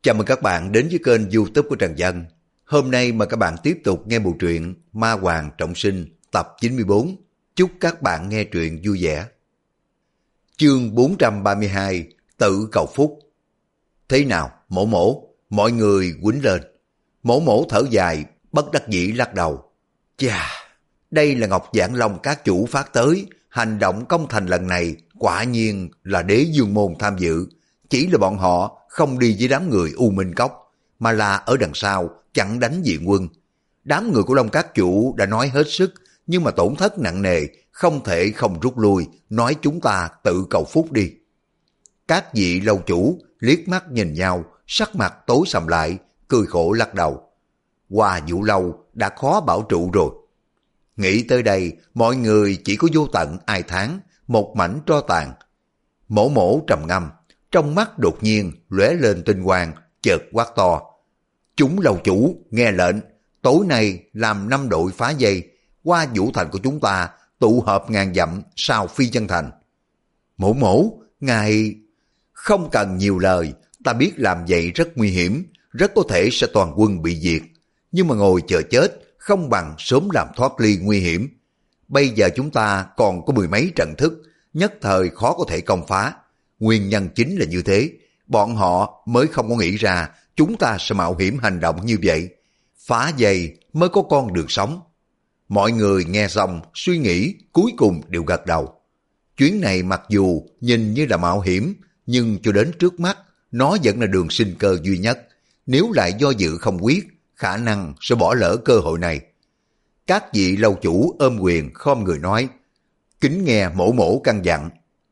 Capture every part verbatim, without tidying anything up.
Chào mừng các bạn đến với kênh YouTube của Trần Dân. Hôm nay mời các bạn tiếp tục nghe bộ truyện Ma Hoàng Trọng Sinh tập chín mươi bốn. Chúc các bạn nghe truyện vui vẻ. Chương bốn trăm ba mươi hai, Tự cầu phúc. Thế nào, mổ mổ, mọi người quýnh lên. Mổ mổ thở dài, bất đắc dĩ lắc đầu. Chà, đây là Ngọc Giảng Long các chủ phát tới, hành động công thành lần này quả nhiên là đế dương môn tham dự. Chỉ là bọn họ không đi với đám người U Minh Cốc, mà là ở đằng sau chặn đánh viện quân. Đám người của Long các chủ đã nói hết sức, nhưng mà tổn thất nặng nề, không thể không rút lui, nói chúng ta tự cầu phúc đi. Các vị lâu chủ liếc mắt nhìn nhau, sắc mặt tối sầm lại, cười khổ lắc đầu. Hoa Vũ Lâu đã khó bảo trụ rồi. Nghĩ tới đây, mọi người chỉ có vô tận ai thán, một mảnh tro tàn. Mổ mổ trầm ngâm, trong mắt đột nhiên lóe lên tinh quang, chợt quát to. Chúng lâu chủ nghe lệnh, tối nay làm năm đội phá dây, qua vũ thành của chúng ta tụ hợp ngàn dặm sau phi chân thành. Mổ mổ, ngài... Không cần nhiều lời, ta biết làm vậy rất nguy hiểm, rất có thể sẽ toàn quân bị diệt. Nhưng mà ngồi chờ chết, không bằng sớm làm thoát ly nguy hiểm. Bây giờ chúng ta còn có mười mấy trận thức, nhất thời khó có thể công phá. Nguyên nhân chính là như thế, bọn họ mới không có nghĩ ra chúng ta sẽ mạo hiểm hành động như vậy. Phá dây mới có con đường sống. Mọi người nghe xong, suy nghĩ, cuối cùng đều gật đầu. Chuyến này mặc dù nhìn như là mạo hiểm, nhưng cho đến trước mắt, nó vẫn là đường sinh cơ duy nhất. Nếu lại do dự không quyết, khả năng sẽ bỏ lỡ cơ hội này. Các vị lâu chủ ôm quyền khom người nói, kính nghe mổ mổ căn dặn.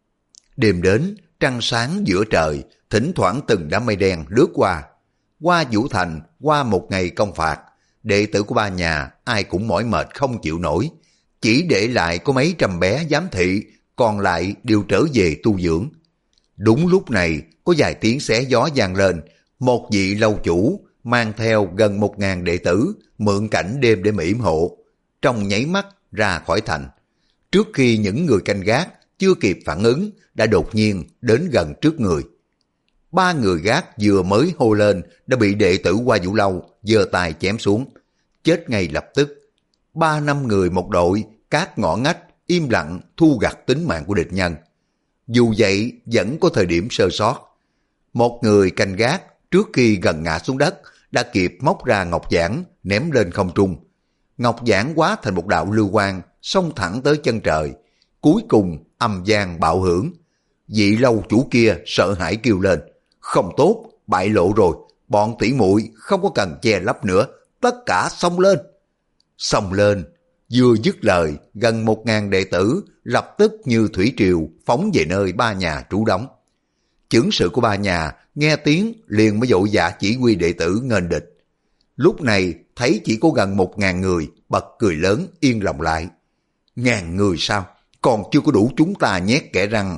Đêm đến, trăng sáng giữa trời, thỉnh thoảng từng đám mây đen lướt qua. Qua Vũ Thành, qua một ngày công phạt, đệ tử của ba nhà ai cũng mỏi mệt không chịu nổi. Chỉ để lại có mấy trăm bé giám thị, còn lại đều trở về tu dưỡng. Đúng lúc này, có vài tiếng xé gió vang lên, một vị lâu chủ mang theo gần một ngàn đệ tử, mượn cảnh đêm để mỉm hộ. Trong nháy mắt ra khỏi thành. Trước khi những người canh gác chưa kịp phản ứng, đã đột nhiên đến gần trước người. Ba người gác vừa mới hô lên đã bị đệ tử Hoa Vũ Lâu giơ tay chém xuống, chết ngay lập tức. Ba năm người một đội, các ngõ ngách im lặng thu gặt tính mạng của địch nhân. Dù vậy vẫn có thời điểm sơ sót. Một người canh gác trước khi gần ngã xuống đất đã kịp móc ra ngọc giản ném lên không trung. Ngọc giản hóa thành một đạo lưu quang xông thẳng tới chân trời. Cuối cùng âm vang bạo hưởng. Vị lâu chủ kia sợ hãi kêu lên, không tốt, bại lộ rồi, bọn tỷ muội không có cần che lấp nữa, tất cả xông lên. Xông lên, vừa dứt lời, gần một ngàn đệ tử lập tức như thủy triều phóng về nơi ba nhà trú đóng. Chưởng sự của ba nhà nghe tiếng liền mới vội vã chỉ huy đệ tử nghênh địch. Lúc này thấy chỉ có gần một ngàn người, bật cười lớn yên lòng lại. Ngàn người sao? Còn chưa có đủ chúng ta nhét kẻ răng.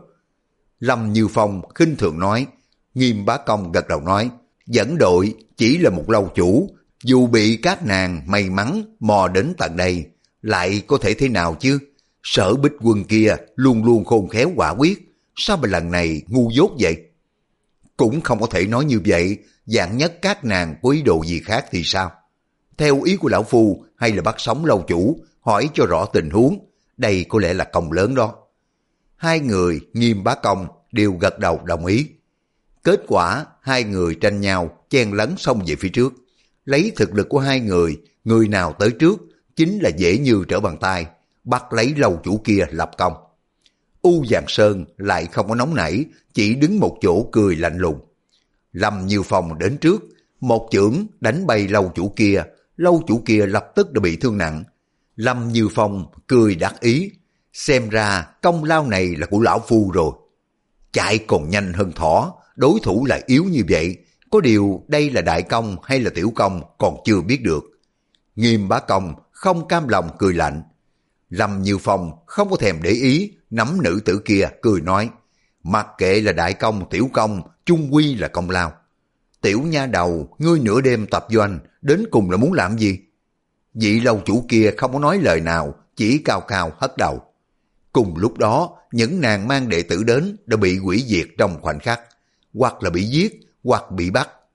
Lâm Như Phong khinh thường nói. Nghiêm Bá Công gật đầu nói, dẫn đội chỉ là một lâu chủ, dù bị các nàng may mắn mò đến tận đây, lại có thể thế nào chứ? Sở Bích Quân kia luôn luôn khôn khéo quả quyết, sao mà lần này ngu dốt vậy? Cũng không có thể nói như vậy, vạn nhất các nàng có ý đồ gì khác thì sao? Theo ý của lão phu hay là bắt sống lâu chủ, hỏi cho rõ tình huống, đây có lẽ là công lớn đó. Hai người Nghiêm Bá Công đều gật đầu đồng ý. Kết quả hai người tranh nhau chen lấn xông về phía trước. Lấy thực lực của hai người, người nào tới trước chính là dễ như trở bàn tay, bắt lấy lâu chủ kia lập công. U Giàng Sơn lại không có nóng nảy, chỉ đứng một chỗ cười lạnh lùng. Lâm Như Phong đến trước, một chưởng đánh bay lâu chủ kia, lâu chủ kia lập tức đã bị thương nặng. Lâm Như Phong cười đắc ý, xem ra công lao này là của lão phu rồi. Chạy còn nhanh hơn thỏ, đối thủ lại yếu như vậy, có điều đây là đại công hay là tiểu công còn chưa biết được. Nghiêm Bá Công không cam lòng cười lạnh. Lâm Như Phong không có thèm để ý, nắm nữ tử kia cười nói, mặc kệ là đại công tiểu công, chung quy là công lao. Tiểu nha đầu, ngươi nửa đêm tập doanh, đến cùng là muốn làm gì? Vị lâu chủ kia không có nói lời nào, chỉ cao cao hất đầu. Cùng lúc đó, những nàng mang đệ tử đến đã bị hủy diệt trong khoảnh khắc, hoặc là bị giết, hoặc bị bắt,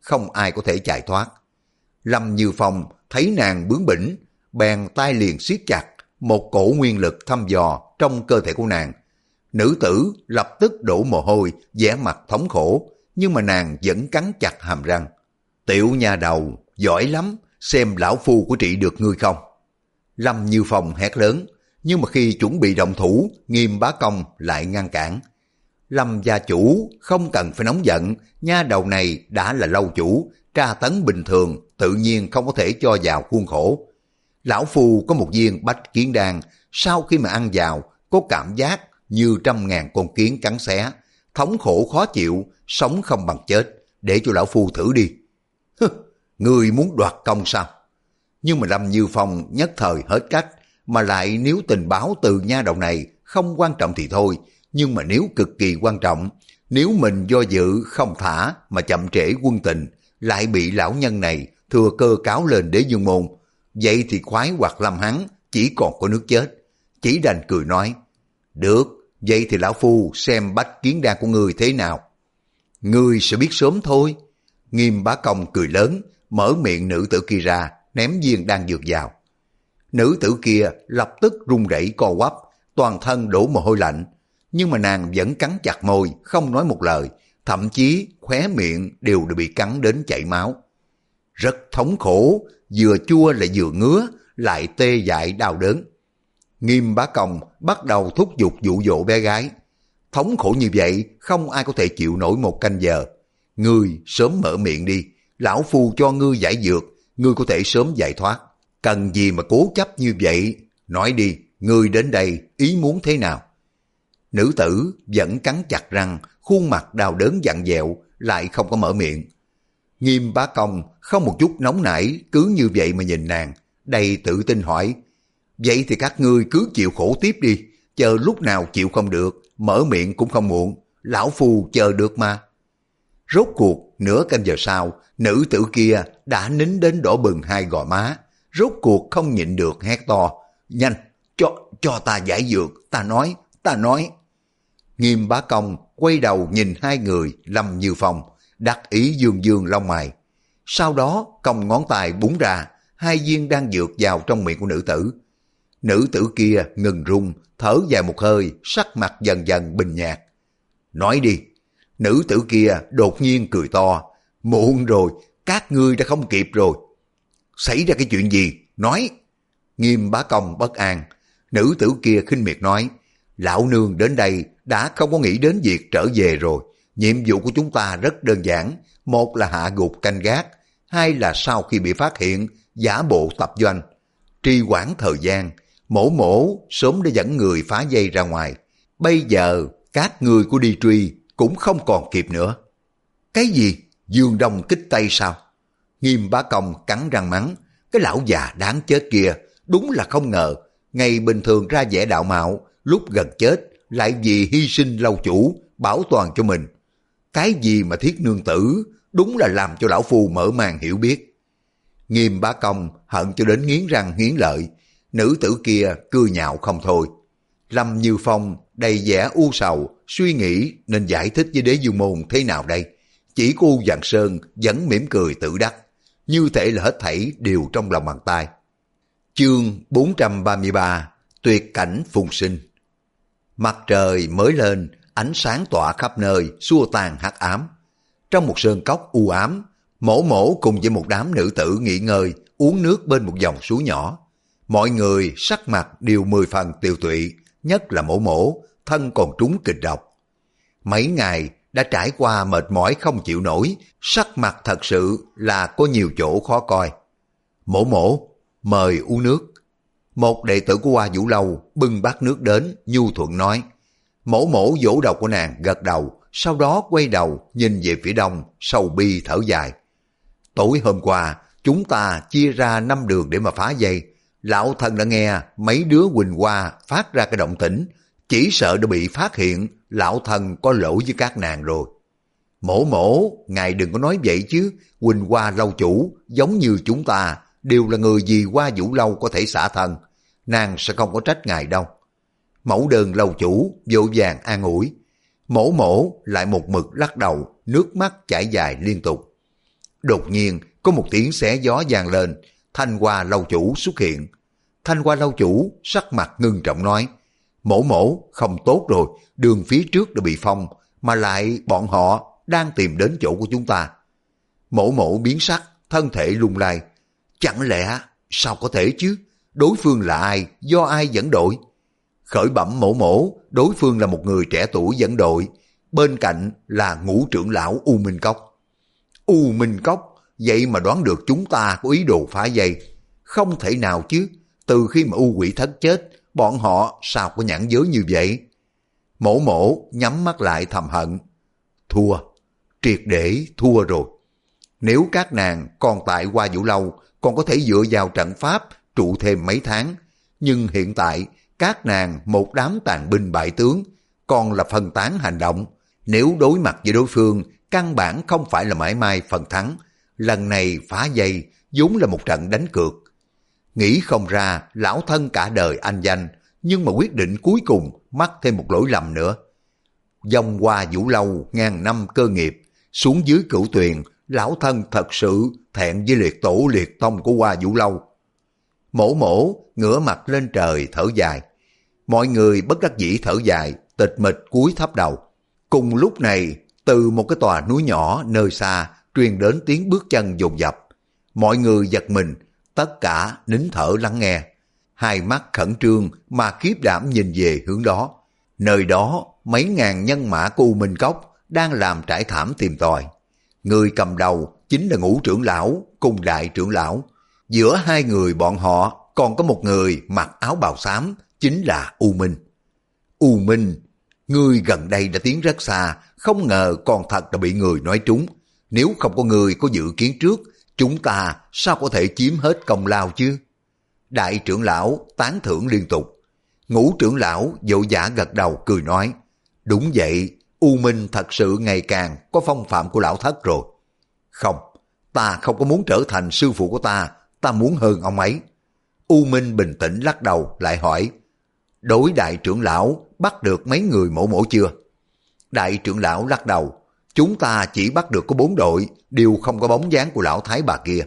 không ai có thể chạy thoát. Lâm Như Phong thấy nàng bướng bỉnh, bèn tay liền siết chặt, một cổ nguyên lực thăm dò trong cơ thể của nàng. Nữ tử lập tức đổ mồ hôi, vẻ mặt thống khổ, nhưng mà nàng vẫn cắn chặt hàm răng. Tiểu nha đầu, giỏi lắm, xem lão phu có trị được ngươi không? Lâm Như Phong hét lớn, nhưng mà khi chuẩn bị động thủ, Nghiêm Bá Công lại ngăn cản. Lâm gia chủ không cần phải nóng giận, nha đầu này đã là lâu chủ, tra tấn bình thường tự nhiên không có thể cho vào khuôn khổ. Lão phu có một viên bách kiến đan, sau khi mà ăn vào có cảm giác như trăm ngàn con kiến cắn xé, thống khổ khó chịu, sống không bằng chết, để cho lão phu thử đi. Hừ, ngươi muốn đoạt công sao? Nhưng mà Lâm Như Phong nhất thời hết cách, mà lại nếu tình báo từ nha đầu này không quan trọng thì thôi, nhưng mà nếu cực kỳ quan trọng, nếu mình do dự không thả mà chậm trễ quân tình, lại bị lão nhân này thừa cơ cáo lên Đế Dương Môn, vậy thì khoái hoặc lâm hắn chỉ còn có nước chết. Chỉ đành cười nói, được, vậy thì lão phu xem bách kiến đan của ngươi thế nào. Ngươi sẽ biết sớm thôi. Nghiêm Bá Công cười lớn, mở miệng nữ tử kia ra, ném viên đan dược vào. Nữ tử kia lập tức run rẩy co quắp, toàn thân đổ mồ hôi lạnh, nhưng mà nàng vẫn cắn chặt môi, không nói một lời, thậm chí khóe miệng đều đã bị cắn đến chảy máu. Rất thống khổ, vừa chua lại vừa ngứa, lại tê dại đau đớn. Nghiêm Bá Công bắt đầu thúc giục dụ dỗ bé gái. Thống khổ như vậy, không ai có thể chịu nổi một canh giờ. Ngươi sớm mở miệng đi, lão phu cho ngươi giải dược, ngươi có thể sớm giải thoát. Cần gì mà cố chấp như vậy? Nói đi, ngươi đến đây ý muốn thế nào? Nữ tử vẫn cắn chặt răng, khuôn mặt đau đớn vặn vẹo, lại không có mở miệng. Nghiêm Bá Công không một chút nóng nảy, cứ như vậy mà nhìn nàng, đầy tự tin hỏi, vậy thì các ngươi cứ chịu khổ tiếp đi, chờ lúc nào chịu không được, mở miệng cũng không muộn, lão phu chờ được mà. Rốt cuộc, nửa canh giờ sau, nữ tử kia đã nín đến đỏ bừng hai gò má, rốt cuộc không nhịn được hét to, nhanh, cho, cho ta giải dược, ta nói, ta nói. Nghiêm Bá Công quay đầu nhìn hai người Lâm Như Phong, đắc ý dương dương lông mày. Sau đó cong ngón tay búng ra, hai viên đang dược vào trong miệng của nữ tử. Nữ tử kia ngừng rung, thở dài một hơi, sắc mặt dần dần bình nhạt. Nói đi. Nữ tử kia đột nhiên cười to. Muộn rồi, các ngươi đã không kịp rồi. Xảy ra cái chuyện gì? Nói. Nghiêm Bá Công bất an. Nữ tử kia khinh miệt nói, lão nương đến đây đã không có nghĩ đến việc trở về rồi. Nhiệm vụ của chúng ta rất đơn giản. Một là hạ gục canh gác, hai là sau khi bị phát hiện, giả bộ tập doanh. Trì hoãn thời gian, mổ mổ sớm đã dẫn người phá dây ra ngoài. Bây giờ các người của đi truy cũng không còn kịp nữa. Cái gì? Dương Đông kích Tây sao? Nghiêm Bá Công cắn răng mắng, cái lão già đáng chết kia, đúng là không ngờ, ngày bình thường ra vẻ đạo mạo, lúc gần chết lại vì hy sinh lâu chủ, bảo toàn cho mình. Cái gì mà thiết nương tử, đúng là làm cho lão phu mở màn hiểu biết. Nghiêm Bá Công hận cho đến nghiến răng nghiến lợi, nữ tử kia cười nhạo không thôi. Lâm Như Phong đầy vẻ u sầu, suy nghĩ nên giải thích với Đế Dương Môn thế nào đây. Chỉ có U Vạn Sơn vẫn mỉm cười tự đắc, như thể là hết thảy đều trong lòng bàn tay. Chương bốn trăm ba mươi ba, tuyệt cảnh phùng sinh. Mặt trời mới lên, ánh sáng tỏa khắp nơi, xua tan hắc ám. Trong một sơn cốc u ám, Mổ Mổ cùng với một đám nữ tử nghỉ ngơi, uống nước bên một dòng suối nhỏ. Mọi người sắc mặt đều mười phần tiều tụy, nhất là Mổ Mổ, thân còn trúng kịch độc. Mấy ngày đã trải qua mệt mỏi không chịu nổi, sắc mặt thật sự là có nhiều chỗ khó coi. Mổ Mổ, mời uống nước. Một đệ tử của Hoa Vũ Lâu bưng bát nước đến, nhu thuận nói. Mổ Mổ vỗ đầu của nàng gật đầu, sau đó quay đầu nhìn về phía đông, sầu bi thở dài. Tối hôm qua, chúng ta chia ra năm đường để mà phá dây. Lão thân đã nghe mấy đứa Quỳnh Hoa phát ra cái động tĩnh, chỉ sợ đã bị phát hiện, lão thân có lỗi với các nàng rồi. Mổ Mổ, ngài đừng có nói vậy chứ, Quỳnh Hoa lâu chủ, giống như chúng ta, đều là người vì Hoa Vũ Lâu có thể xả thân, nàng sẽ không có trách ngài đâu. Mẫu đơn lâu chủ, vội vàng an ủi. Mổ Mổ lại một mực lắc đầu, nước mắt chảy dài liên tục. Đột nhiên có một tiếng xé gió vang lên, Thanh Hoa lâu chủ xuất hiện. Thanh Hoa lâu chủ sắc mặt ngưng trọng nói, Mổ mổ, không tốt rồi, đường phía trước đã bị phong, mà lại bọn họ đang tìm đến chỗ của chúng ta. Mổ mổ biến sắc, thân thể lung lay. Chẳng lẽ, sao có thể chứ? Đối phương là ai? Do ai dẫn đội? Khởi bẩm mổ mổ, đối phương là một người trẻ tuổi dẫn đội, bên cạnh là ngũ trưởng lão U Minh Cốc. U Minh Cốc, vậy mà đoán được chúng ta có ý đồ phá dây. Không thể nào chứ, từ khi mà U Quỷ Thất chết, bọn họ sao có nhãn giới như vậy? Mổ mổ nhắm mắt lại thầm hận. Thua, triệt để thua rồi. Nếu các nàng còn tại Hoa Vũ Lâu, còn có thể dựa vào trận pháp trụ thêm mấy tháng. Nhưng hiện tại, các nàng một đám tàn binh bại tướng, còn là phân tán hành động. Nếu đối mặt với đối phương, căn bản không phải là mãi mai phần thắng. Lần này phá dây vốn là một trận đánh cược. Nghĩ không ra lão thân cả đời anh danh, nhưng mà quyết định cuối cùng mắc thêm một lỗi lầm nữa. Dòng Hoa Vũ Lâu ngàn năm cơ nghiệp, xuống dưới Cửu Tuyền, lão thân thật sự thẹn với liệt tổ liệt tông của Hoa Vũ Lâu. Mổ mổ ngửa mặt lên trời thở dài. Mọi người bất đắc dĩ thở dài, tịch mịch cúi thấp đầu. Cùng lúc này, từ một cái tòa núi nhỏ nơi xa truyền đến tiếng bước chân dồn dập. Mọi người giật mình, tất cả nín thở lắng nghe. Hai mắt khẩn trương mà khiếp đảm nhìn về hướng đó. Nơi đó, mấy ngàn nhân mã của U Minh Cốc đang làm trải thảm tìm tòi. Người cầm đầu chính là ngũ trưởng lão cùng đại trưởng lão. Giữa hai người bọn họ còn có một người mặc áo bào xám, chính là U Minh. U Minh, ngươi gần đây đã tiến rất xa, không ngờ còn thật đã bị người nói trúng. Nếu không có người có dự kiến trước, chúng ta sao có thể chiếm hết công lao chứ? Đại trưởng lão tán thưởng liên tục. Ngũ trưởng lão vội vã gật đầu cười nói, đúng vậy, U Minh thật sự ngày càng có phong phạm của lão thất rồi. Không, ta không có muốn trở thành sư phụ của ta, ta muốn hơn ông ấy. U Minh bình tĩnh lắc đầu lại hỏi, đối đại trưởng lão bắt được mấy người mổ mổ chưa? Đại trưởng lão lắc đầu, chúng ta chỉ bắt được có bốn đội, đều không có bóng dáng của lão thái bà kia.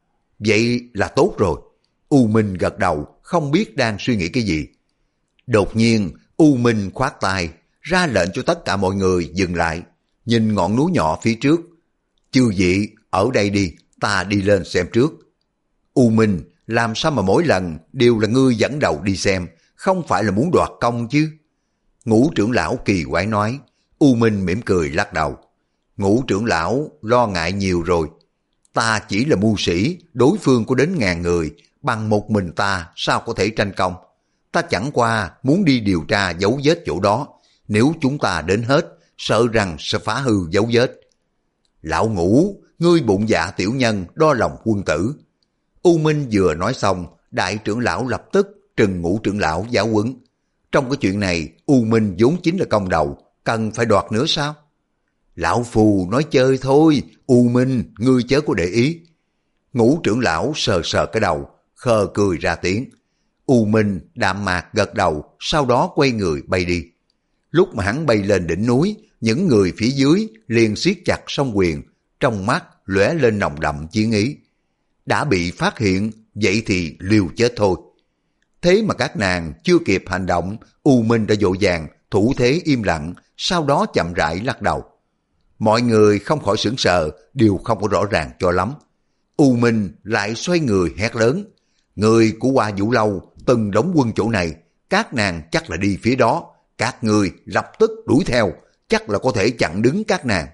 Vậy là tốt rồi. U Minh gật đầu, không biết đang suy nghĩ cái gì. Đột nhiên, U Minh khoát tay, ra lệnh cho tất cả mọi người dừng lại, nhìn ngọn núi nhỏ phía trước. Chư vị, ở đây đi, ta đi lên xem trước. U Minh, làm sao mà mỗi lần đều là ngươi dẫn đầu đi xem, không phải là muốn đoạt công chứ? Ngũ trưởng lão kỳ quái nói. U Minh mỉm cười lắc đầu. Ngũ trưởng lão lo ngại nhiều rồi. Ta chỉ là mưu sĩ, đối phương có đến ngàn người, bằng một mình ta sao có thể tranh công? Ta chẳng qua muốn đi điều tra dấu vết chỗ đó, nếu chúng ta đến hết, sợ rằng sẽ phá hư dấu vết. Lão Ngũ, ngươi bụng dạ tiểu nhân, đo lòng quân tử. U Minh vừa nói xong, đại trưởng lão lập tức trừng ngũ trưởng lão giáo huấn. Trong cái chuyện này, U Minh vốn chính là công đầu, cần phải đoạt nữa sao? Lão phù nói chơi thôi, U Minh, ngươi chớ có để ý. Ngũ trưởng lão sờ sờ cái đầu, khờ cười ra tiếng. U Minh đạm mạc gật đầu, sau đó quay người bay đi. Lúc mà hắn bay lên đỉnh núi, những người phía dưới liền siết chặt song quyền, trong mắt lóe lên nồng đậm chiến ý. Đã bị phát hiện, vậy thì liều chết thôi. Thế mà các nàng chưa kịp hành động, U Minh đã vội vàng thủ thế im lặng, sau đó chậm rãi lắc đầu. Mọi người không khỏi sửng sờ, đều không có rõ ràng cho lắm. U Minh lại xoay người hét lớn. Người của Hoa Vũ Lâu từng đóng quân chỗ này, các nàng chắc là đi phía đó. Các người lập tức đuổi theo, chắc là có thể chặn đứng các nàng.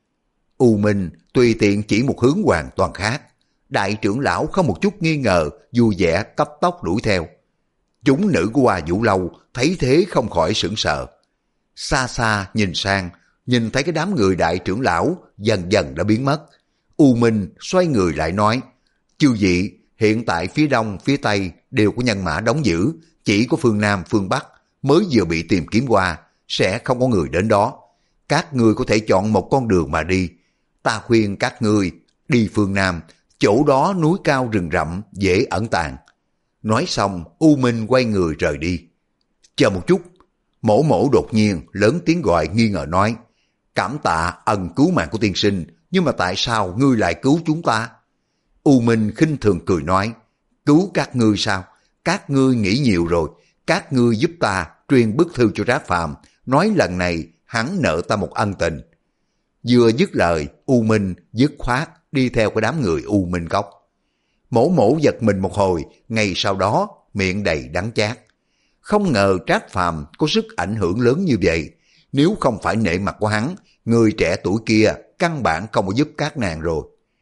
U Minh tùy tiện chỉ một hướng hoàn toàn khác. Đại trưởng lão không một chút nghi ngờ, vui vẻ cấp tốc đuổi theo. Chúng nữ của Hoa Vũ Lâu thấy thế không khỏi sửng sợ. Xa xa nhìn sang, nhìn thấy cái đám người đại trưởng lão dần dần đã biến mất. U Minh xoay người lại nói, chư vị, hiện tại phía đông, phía tây đều có nhân mã đóng giữ, chỉ có phương Nam, phương Bắc mới vừa bị tìm kiếm qua, sẽ không có người đến đó. Các ngươi có thể chọn một con đường mà đi. Ta khuyên các ngươi đi phương Nam, chỗ đó núi cao rừng rậm, dễ ẩn tàng. Nói xong, U Minh quay người rời đi. Chờ một chút, Mổ Mổ đột nhiên lớn tiếng gọi nghi ngờ nói, cảm tạ ân cứu mạng của tiên sinh, nhưng mà tại sao ngươi lại cứu chúng ta? U Minh khinh thường cười nói, cứu các ngươi sao? Các ngươi nghĩ nhiều rồi, các ngươi giúp ta truyền bức thư cho Trác Phàm, nói lần này hắn nợ ta một ân tình. Vừa dứt lời, U Minh dứt khoát đi theo cái đám người U Minh Cốc. Mổ Mổ giật mình một hồi, ngay sau đó miệng đầy đắng chát. Không ngờ Trác Phàm có sức ảnh hưởng lớn như vậy, nếu không phải nể mặt của hắn, người trẻ tuổi kia căn bản không có giúp các nàng rồi.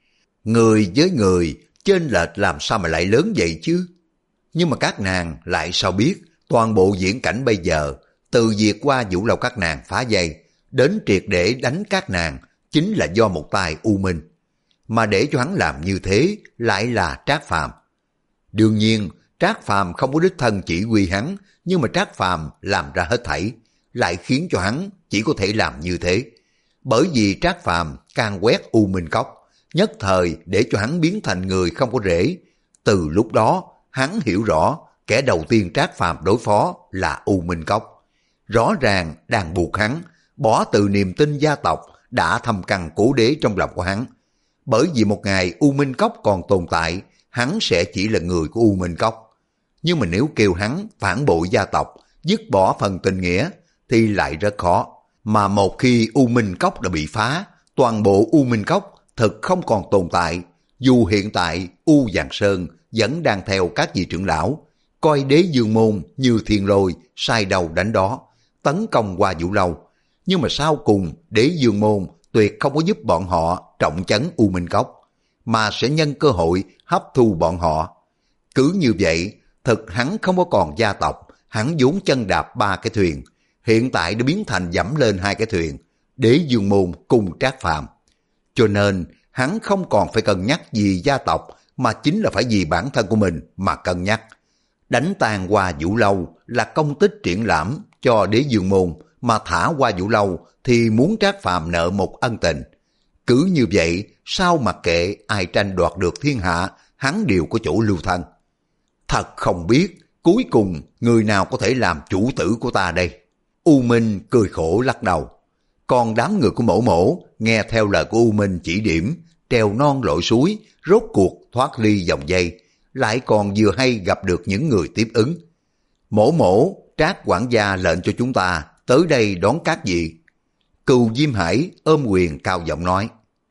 Người với người, chênh lệch làm sao mà lại lớn vậy chứ? Nhưng mà các nàng lại sao biết, toàn bộ diễn cảnh bây giờ, từ việc qua Vũ Lâu các nàng phá dây, đến triệt để đánh các nàng, chính là do một tay U Minh. Mà để cho hắn làm như thế, lại là Trác Phàm. Đương nhiên, Trác Phàm không có đích thân chỉ huy hắn, nhưng mà Trác Phàm làm ra hết thảy, lại khiến cho hắn chỉ có thể làm như thế. Bởi vì Trác Phàm can quét U Minh Cốc, nhất thời để cho hắn biến thành người không có rễ. Từ lúc đó, hắn hiểu rõ kẻ đầu tiên Trác Phàm đối phó là U Minh Cốc. Rõ ràng đang buộc hắn bỏ từ niềm tin gia tộc đã thâm căn cố đế trong lòng của hắn. Bởi vì một ngày U Minh Cốc còn tồn tại, hắn sẽ chỉ là người của U Minh Cốc. Nhưng mà nếu kêu hắn phản bội gia tộc, dứt bỏ phần tình nghĩa, thì lại rất khó. Mà một khi U Minh Cốc đã bị phá, toàn bộ U Minh Cốc thực không còn tồn tại. Dù hiện tại U Giàng Sơn vẫn đang theo các vị trưởng lão, coi Đế Dương Môn như thiên lôi, sai đầu đánh đó, tấn công qua Vũ Lâu. Nhưng mà sau cùng Đế Dương Môn tuyệt không có giúp bọn họ trọng chấn U Minh Cốc, mà sẽ nhân cơ hội hấp thu bọn họ. Cứ như vậy, thực hắn không có còn gia tộc, hắn vốn chân đạp ba cái thuyền, hiện tại đã biến thành dẫm lên hai cái thuyền, Đế Dương Môn cùng Trác Phàm. Cho nên hắn không còn phải cân nhắc vì gia tộc, mà chính là phải vì bản thân của mình mà cân nhắc. Đánh tan qua Vũ Lâu là công tích triển lãm cho Đế Dương Môn, mà thả qua Vũ Lâu thì muốn Trác Phàm nợ một ân tình. Cứ như vậy, sao mặc kệ ai tranh đoạt được thiên hạ, hắn đều có chỗ lưu thân. Thật không biết, cuối cùng người nào có thể làm chủ tử của ta đây? U Minh cười khổ lắc đầu. Còn đám người của Mổ Mổ nghe theo lời của U Minh chỉ điểm, trèo non lội suối, rốt cuộc thoát ly dòng dây, lại còn vừa hay gặp được những người tiếp ứng. Mổ Mổ, Trác quản gia lệnh cho chúng ta tới đây đón các vị. Cừu Diêm Hải ôm quyền cao giọng nói.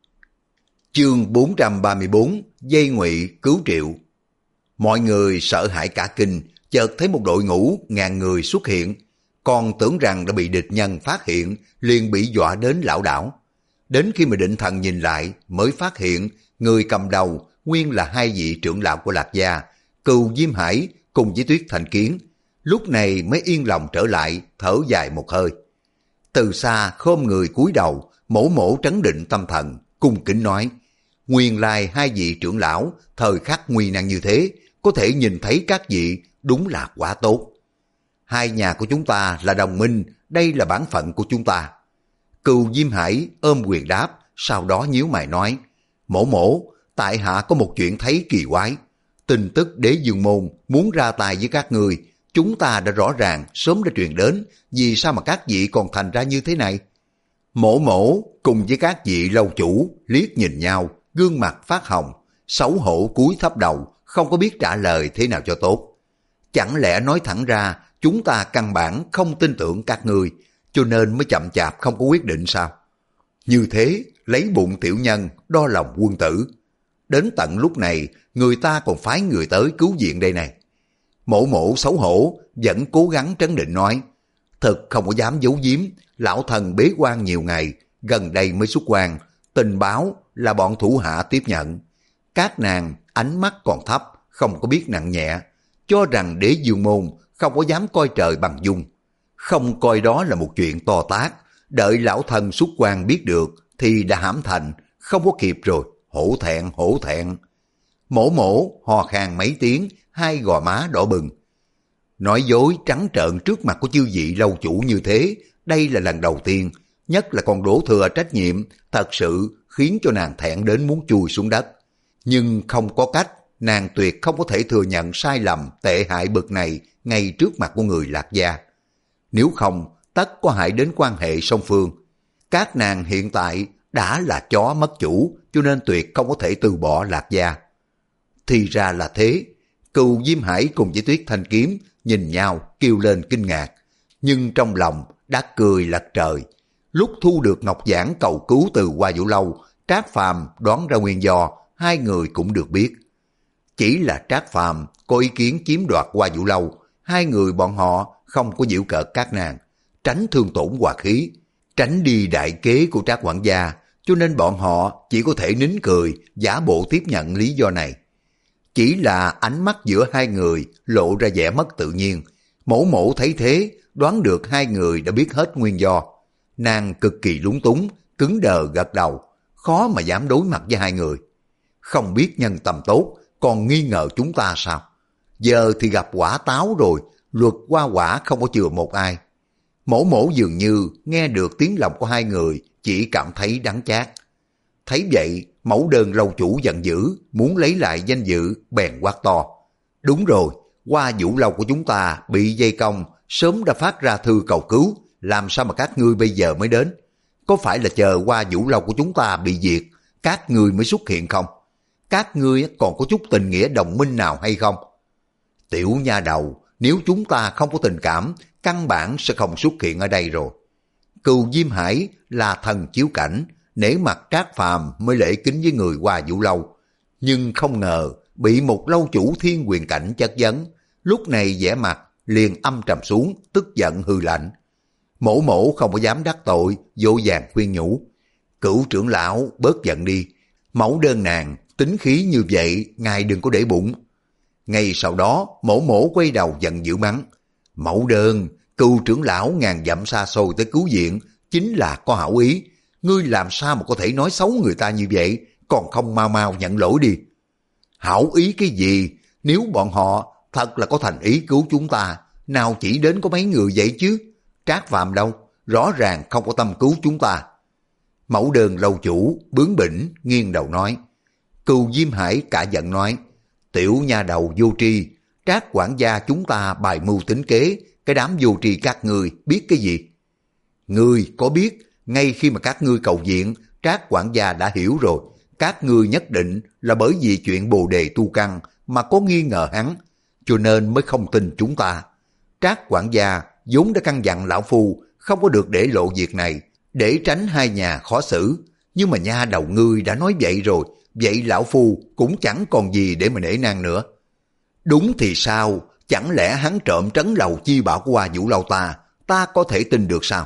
Chương bốn trăm ba mươi bốn, dây ngụy cứu triệu. Mọi người sợ hãi cả kinh, chợt thấy một đội ngũ ngàn người xuất hiện, còn tưởng rằng đã bị địch nhân phát hiện, liền bị dọa đến lảo đảo. Đến khi mà định thần nhìn lại, mới phát hiện người cầm đầu nguyên là hai vị trưởng lão của Lạc Gia, Cừu Diêm Hải cùng với Tuyết Thành Kiến. Lúc này mới yên lòng trở lại, thở dài một hơi. Từ xa khom người cúi đầu, Mổ Mổ trấn định tâm thần, cung kính nói: nguyên lai hai vị trưởng lão thời khắc nguy nan như thế, có thể nhìn thấy các vị, đúng là quá tốt. Hai nhà của chúng ta là đồng minh, đây là bản phận của chúng ta. Cừu Diêm Hải ôm quyền đáp, sau đó nhíu mày nói: Mổ Mổ, tại hạ có một chuyện thấy kỳ quái. Tin tức Đế Dương Môn muốn ra tay với các người, chúng ta đã rõ ràng sớm đã truyền đến, vì sao mà các vị còn thành ra như thế này? Mổ Mổ cùng với các vị lâu chủ liếc nhìn nhau, gương mặt phát hồng, xấu hổ cúi thấp đầu, không có biết trả lời thế nào cho tốt. Chẳng lẽ nói thẳng ra chúng ta căn bản không tin tưởng các ngươi, cho nên mới chậm chạp không có quyết định sao? Như thế lấy bụng tiểu nhân đo lòng quân tử. Đến tận lúc này người ta còn phái người tới cứu viện đây này. Mổ Mổ xấu hổ vẫn cố gắng trấn định nói: thật không có dám giấu giếm, lão thần bế quan nhiều ngày, gần đây mới xuất quan, tình báo là bọn thủ hạ tiếp nhận. Các nàng ánh mắt còn thấp, không có biết nặng nhẹ, cho rằng Đế Dương Môn không có dám coi trời bằng dung, không coi đó là một chuyện to tát. Đợi lão thần xuất quan biết được thì đã hãm thành, không có kịp rồi, hổ thẹn hổ thẹn. Mổ Mổ hò khan mấy tiếng, hai gò má đỏ bừng. Nói dối trắng trợn trước mặt của chư vị lâu chủ như thế, đây là lần đầu tiên, nhất là còn đổ thừa trách nhiệm, thật sự khiến cho nàng thẹn đến muốn chui xuống đất. Nhưng không có cách, nàng tuyệt không có thể thừa nhận sai lầm tệ hại bực này ngay trước mặt của người Lạc Gia. Nếu không, tất có hại đến quan hệ song phương. Các nàng hiện tại Đã là chó mất chủ, cho nên tuyệt không có thể từ bỏ Lạc Gia. Thì ra là thế. Cừu Diêm Hải cùng với Tuyết Thanh Kiếm nhìn nhau kêu lên kinh ngạc, nhưng trong lòng đã cười lật trời. Lúc thu được ngọc giản cầu cứu từ Hoa Vũ Lâu, Trác Phàm đoán ra nguyên do, hai người cũng được biết. Chỉ là Trác Phàm có ý kiến chiếm đoạt Hoa Vũ Lâu, hai người bọn họ không có giễu cợt các nàng, tránh thương tổn hòa khí, tránh đi đại kế của Trác quản gia, cho nên bọn họ chỉ có thể nín cười, giả bộ tiếp nhận lý do này. Chỉ là ánh mắt giữa hai người lộ ra vẻ mất tự nhiên. Mẫu Mẫu thấy thế, đoán được hai người đã biết hết nguyên do. Nàng cực kỳ lúng túng, cứng đờ gật đầu, khó mà dám đối mặt với hai người. Không biết nhân tầm tốt, còn nghi ngờ chúng ta sao? Giờ thì gặp quả táo rồi, luật qua quả không có chừa một ai. Mẫu Mẫu dường như nghe được tiếng lòng của hai người, chỉ cảm thấy đắng chát. Thấy vậy, Mẫu Đơn lâu chủ giận dữ, muốn lấy lại danh dự, bèn quát to. Đúng rồi, Hoa Vũ Lâu của chúng ta bị dây cong, sớm đã phát ra thư cầu cứu, làm sao mà các ngươi bây giờ mới đến? Có phải là chờ Hoa Vũ Lâu của chúng ta bị diệt, các ngươi mới xuất hiện không? Các ngươi còn có chút tình nghĩa đồng minh nào hay không? Tiểu nha đầu, nếu chúng ta không có tình cảm, căn bản sẽ không xuất hiện ở đây rồi. Cừu Diêm Hải là thần chiếu cảnh, nể mặt Trác Phàm mới lễ kính với người Hoa Vũ Lâu, nhưng không ngờ bị một lâu chủ thiên quyền cảnh chất vấn, lúc này vẻ mặt liền âm trầm xuống, tức giận hừ lạnh. Mẫu Mẫu không có dám đắc tội, vội vàng khuyên nhủ. Cửu trưởng lão bớt giận đi, Mẫu Đơn nàng tính khí như vậy, ngài đừng có để bụng. Ngay sau đó, Mẫu Mẫu quay đầu giận dữ mắng. Mẫu Đơn, Cừu trưởng lão ngàn dặm xa xôi tới cứu viện, chính là có hảo ý. Ngươi làm sao mà có thể nói xấu người ta như vậy, còn không mau mau nhận lỗi đi. Hảo ý cái gì, nếu bọn họ thật là có thành ý cứu chúng ta, nào chỉ đến có mấy người vậy chứ? Trác Phàm đâu, rõ ràng không có tâm cứu chúng ta. Mẫu Đơn lâu chủ bướng bỉnh nghiêng đầu nói. Cừu Diêm Hải cả giận nói. Tiểu nha đầu vô tri, Trác quản gia chúng ta bài mưu tính kế, cái đám vô tri các ngươi biết cái gì? Ngươi có biết, ngay khi mà các ngươi cầu viện, Trác quản gia đã hiểu rồi, các ngươi nhất định là bởi vì chuyện bồ đề tu căn mà có nghi ngờ hắn, cho nên mới không tin chúng ta. Trác quản gia vốn đã căn dặn lão phu không có được để lộ việc này, để tránh hai nhà khó xử. Nhưng mà nha đầu ngươi đã nói vậy rồi, vậy lão phu cũng chẳng còn gì để mà nể nang nữa. Đúng thì sao, chẳng lẽ hắn trộm trấn lầu chi bảo của Hoa Vũ Lâu ta, ta có thể tin được sao?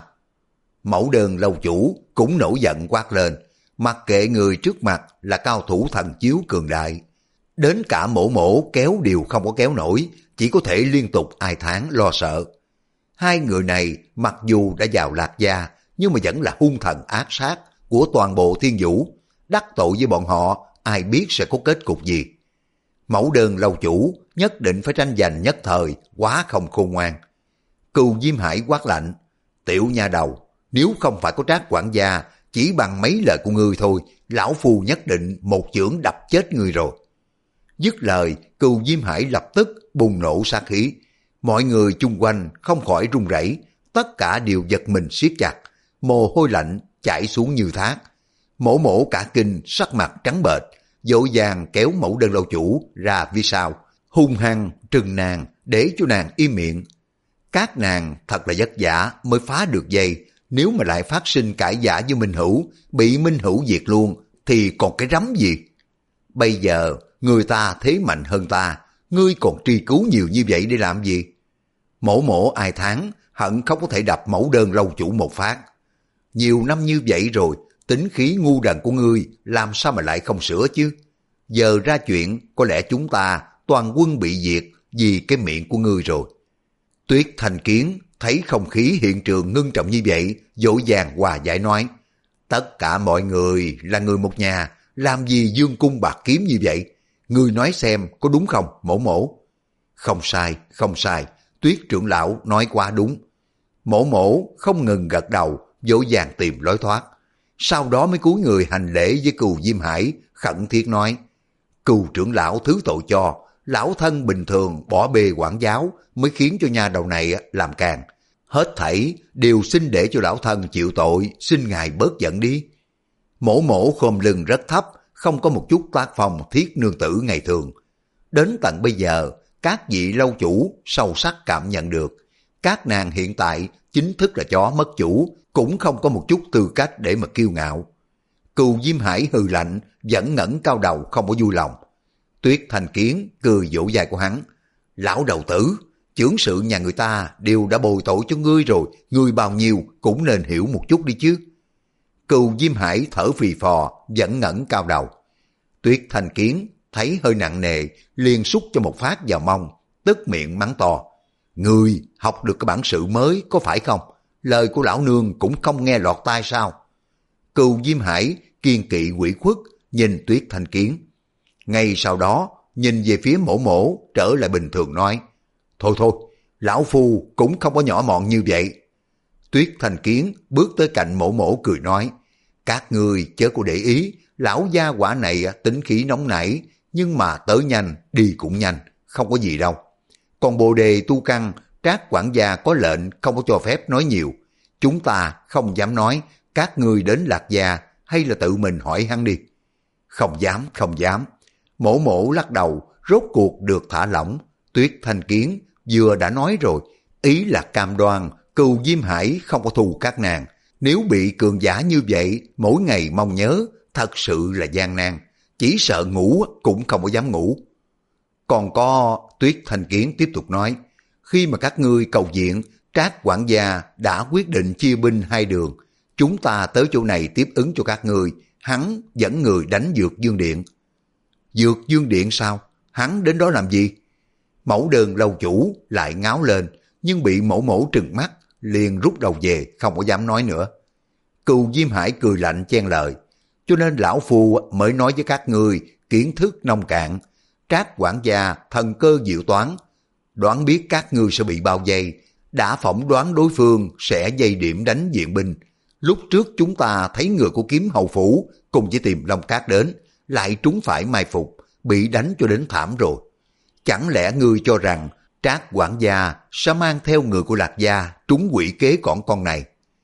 Mẫu Đơn lâu chủ cũng nổi giận quát lên, mặc kệ người trước mặt là cao thủ thần chiếu cường đại. Đến cả Mẫu Mẫu kéo đều không có kéo nổi, chỉ có thể liên tục ai thán lo sợ. Hai người này mặc dù đã vào Lạc Gia, nhưng mà vẫn là hung thần ác sát của toàn bộ thiên vũ. Đắc tội với bọn họ, ai biết sẽ có kết cục gì. Mẫu Đơn lâu chủ nhất định phải tranh giành nhất thời, quá không khôn ngoan. Cừu Diêm Hải quát lạnh. Tiểu nha đầu, nếu không phải có Trác quản gia, chỉ bằng mấy lời của ngươi thôi, lão phu nhất định một chưởng đập chết ngươi rồi. Dứt lời, Cừu Diêm Hải lập tức bùng nổ sát khí. Mọi người chung quanh không khỏi run rẩy, tất cả đều giật mình siết chặt, mồ hôi lạnh chảy xuống như thác. Mẫu Mẫu cả kinh, sắc mặt trắng bệch, vội vàng kéo Mẫu Đơn lâu chủ ra phía sau, hung hăng trừng nàng để cho nàng im miệng. Các nàng thật là vất vả mới phá được dây, nếu mà lại phát sinh cãi vã với Minh Hữu, bị Minh Hữu diệt luôn, thì còn cái rắm gì? Bây giờ, người ta thế mạnh hơn ta, ngươi còn truy cứu nhiều như vậy để làm gì? Mẫu Mẫu ai thán, hận không có thể đập Mẫu Đơn lâu chủ một phát. Nhiều năm như vậy rồi, tính khí ngu đần của ngươi làm sao mà lại không sửa chứ? Giờ ra chuyện, có lẽ chúng ta toàn quân bị diệt vì cái miệng của ngươi rồi. Tuyết Thanh Kiến thấy không khí hiện trường ngưng trọng như vậy, dỗ dàng hòa giải nói. Tất cả mọi người là người một nhà, làm gì dương cung bạc kiếm như vậy? Ngươi nói xem có đúng không, Mẫu Mẫu? Không sai, không sai, Tuyết trưởng lão nói quá đúng. Mẫu Mẫu không ngừng gật đầu, dỗ dàng tìm lối thoát. Sau đó mới cúi người hành lễ với Cừu Diêm Hải, khẩn thiết nói. Cừu trưởng lão thứ tội cho, lão thân bình thường bỏ bê quản giáo mới khiến cho nha đầu này làm càng. Hết thảy đều xin để cho lão thân chịu tội, xin ngài bớt giận đi. Mổ mổ khom lưng rất thấp, không có một chút tác phong thiết nương tử ngày thường. Đến tận bây giờ, các vị lâu chủ sâu sắc cảm nhận được, các nàng hiện tại chính thức là chó mất chủ, cũng không có một chút tư cách để mà kiêu ngạo. Cừu Diêm Hải hừ lạnh, vẫn ngẩng cao đầu không có vui lòng. Tuyết Thành Kiến cười vỗ vai của hắn. Lão đầu tử, chưởng sự nhà người ta đều đã bồi tội cho ngươi rồi, ngươi bao nhiêu cũng nên hiểu một chút đi chứ. Cừu Diêm Hải thở phì phò, vẫn ngẩng cao đầu. Tuyết Thành Kiến thấy hơi nặng nề, liền xúc cho một phát vào mông, tức miệng mắng to. Ngươi học được cái bản sự mới có phải không? Lời của lão nương cũng không nghe lọt tai sao? Cừu Diêm Hải kiên kỵ ủy khuất, nhìn Tuyết Thành Kiến. Ngay sau đó, nhìn về phía mổ mổ, trở lại bình thường nói. Thôi thôi, lão phu cũng không có nhỏ mọn như vậy. Tuyết Thành Kiến bước tới cạnh mổ mổ cười nói. Các người chớ có để ý, lão gia quả này tính khí nóng nảy, nhưng mà tới nhanh, đi cũng nhanh, không có gì đâu. Còn bồ đề tu căn, Trác quản gia có lệnh không có cho phép nói nhiều. Chúng ta không dám nói, các người đến Lạc Gia hay là tự mình hỏi hắn đi. Không dám, không dám. Mổ mổ lắc đầu, rốt cuộc được thả lỏng. Tuyết Thành Kiến vừa đã nói rồi, ý là cam đoan Cừu Diêm Hải không có thù các nàng. Nếu bị cường giả như vậy, mỗi ngày mong nhớ, thật sự là gian nan. Chỉ sợ ngủ cũng không có dám ngủ. Còn có, Tuyết Thành Kiến tiếp tục nói, khi mà các ngươi cầu viện, Trác quản gia đã quyết định chia binh hai đường. Chúng ta tới chỗ này tiếp ứng cho các ngươi, hắn dẫn người đánh Dược Dương Điện. Dược Dương Điện sao? Hắn đến đó làm gì? Mẫu Đơn lâu chủ lại ngáo lên, nhưng bị mẫu mổ trừng mắt, liền rút đầu về, không có dám nói nữa. Cừu Diêm Hải cười lạnh chen lời, cho nên lão phu mới nói với các ngươi kiến thức nông cạn. Trác quản gia thần cơ diệu toán, đoán biết các ngươi sẽ bị bao vây, đã phỏng đoán đối phương sẽ dây điểm đánh viện binh. Lúc trước chúng ta thấy người của Kiếm Hầu Phủ cùng với Tìm Long Cát đến, lại trúng phải mai phục, bị đánh cho đến thảm rồi. Chẳng lẽ ngươi cho rằng Trác quản gia sẽ mang theo người của Lạc Gia trúng quỷ kế cỏn con này?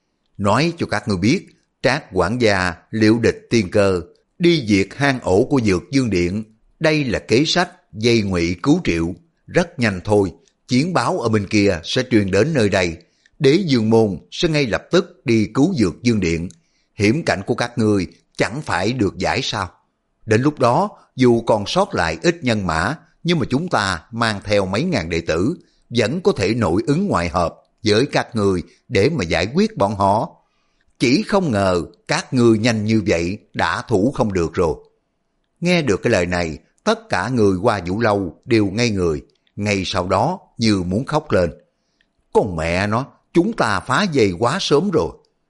Nói cho các ngươi biết, Trác quản gia liệu địch tiên cơ, đi diệt hang ổ của Dược Dương Điện. Đây là kế sách dây ngụy cứu triệu, rất nhanh thôi. Chiến báo ở bên kia sẽ truyền đến nơi đây. Đế Dương Môn sẽ ngay lập tức đi cứu Dược Dương Điện. Hiểm cảnh của các ngươi chẳng phải được giải sao? Đến lúc đó, dù còn sót lại ít nhân mã, nhưng mà chúng ta mang theo mấy ngàn đệ tử, vẫn có thể nội ứng ngoại hợp với các ngươi để mà giải quyết bọn họ. Chỉ không ngờ các ngươi nhanh như vậy đã thủ không được rồi. Nghe được cái lời này, tất cả người qua Vũ Lâu đều ngây người, ngay sau đó như muốn khóc lên. Con mẹ nó, chúng ta phá dây quá sớm rồi.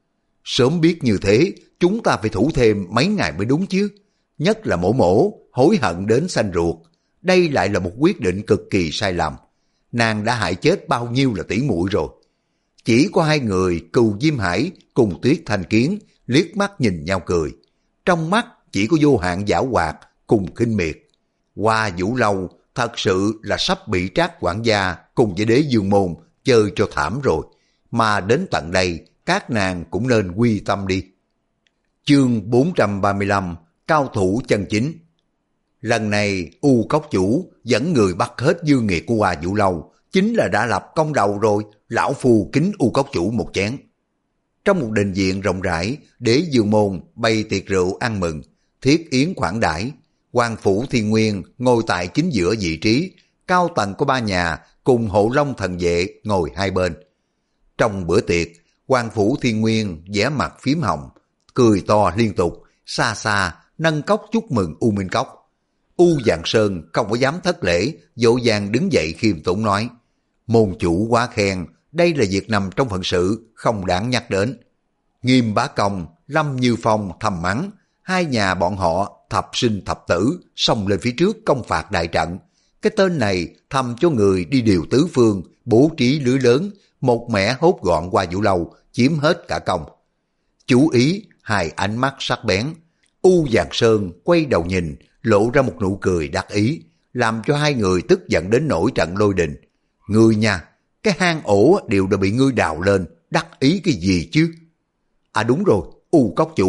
Sớm biết như thế, chúng ta phải thủ thêm mấy ngày mới đúng chứ. Nhất là mổ mổ, hối hận đến xanh ruột. Đây lại là một quyết định cực kỳ sai lầm. Nàng đã hại chết bao nhiêu là tỷ muội rồi. Chỉ có hai người Cừu Diêm Hải cùng Tuyết Thành Kiến liếc mắt nhìn nhau cười. Trong mắt chỉ có vô hạn giảo hoạt cùng khinh miệt. Qua Vũ Lâu thật sự là sắp bị Trác quản gia cùng với Đế Dương Môn chơi cho thảm rồi. Mà đến tận đây các nàng cũng nên quy tâm đi. Chương bốn trăm ba mươi lăm, cao thủ chân chính. Lần này U Cốc Chủ dẫn người bắt hết dư nghiệt của Hoa Vũ Lâu, chính là đã lập công đầu rồi. Lão phu kính U Cốc Chủ một chén. Trong một đình viện rộng rãi, Đế Dương Môn bày tiệc rượu ăn mừng, thiết yến khoản đãi. Hoàng Phủ Thiên Nguyên ngồi tại chính giữa vị trí, cao tầng của ba nhà cùng Hộ Long thần vệ ngồi hai bên. Trong bữa tiệc, Hoàng Phủ Thiên Nguyên vẻ mặt phím hồng, cười to liên tục, xa xa nâng cốc chúc mừng U Minh Cốc. U Vạn Sơn không có dám thất lễ, vội vàng đứng dậy khiêm tốn nói: môn chủ quá khen, đây là việc nằm trong phận sự, không đáng nhắc đến. Nghiêm Bá Công, Lâm Như Phong thầm mắng, hai nhà bọn họ thập sinh thập tử xông lên phía trước công phạt đại trận. Cái tên này thầm cho người đi điều tứ phương, bố trí lưới lớn, một mẻ hốt gọn qua Vũ Lâu, chiếm hết cả công. Chú ý hai ánh mắt sắc bén. U Vạn Sơn quay đầu nhìn, lộ ra một nụ cười đắc ý, làm cho hai người tức giận đến nổi trận lôi đình. Ngươi nha, cái hang ổ đều đã bị ngươi đào lên, đắc ý cái gì chứ? À đúng rồi, U Cốc Chủ,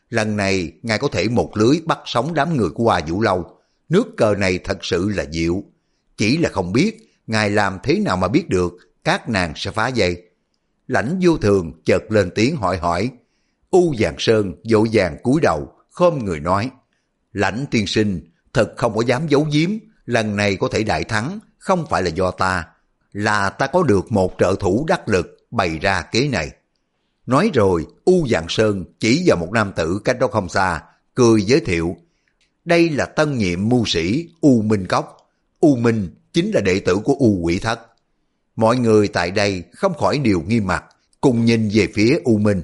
lần này ngài có thể một lưới bắt sống đám người của Hoa Vũ Lâu. Nước cờ này thật sự là diệu. Chỉ là không biết ngài làm thế nào mà biết được các nàng sẽ phá dây. Lãnh Vô Thường chợt lên tiếng hỏi hỏi. U Giàng Sơn vội vàng cúi đầu, khom người nói: Lãnh tiên sinh, thật không có dám giấu giếm, lần này có thể đại thắng, không phải là do ta, là ta có được một trợ thủ đắc lực bày ra kế này. Nói rồi, U Giàng Sơn chỉ vào một nam tử cách đó không xa, cười giới thiệu. Đây là tân nhiệm mưu sĩ U Minh Cốc. U Minh chính là đệ tử của U Quỷ Thất. Mọi người tại đây không khỏi điều nghiêm mặt, cùng nhìn về phía U Minh.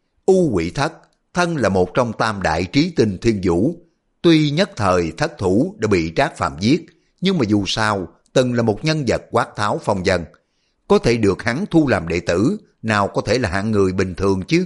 U Quỷ Thất, thân là một trong tam đại trí tinh thiên vũ. Tuy nhất thời thất thủ đã bị Trác Phàm giết, nhưng mà dù sao, từng là một nhân vật quát tháo phong dân. Có thể được hắn thu làm đệ tử, nào có thể là hạng người bình thường chứ.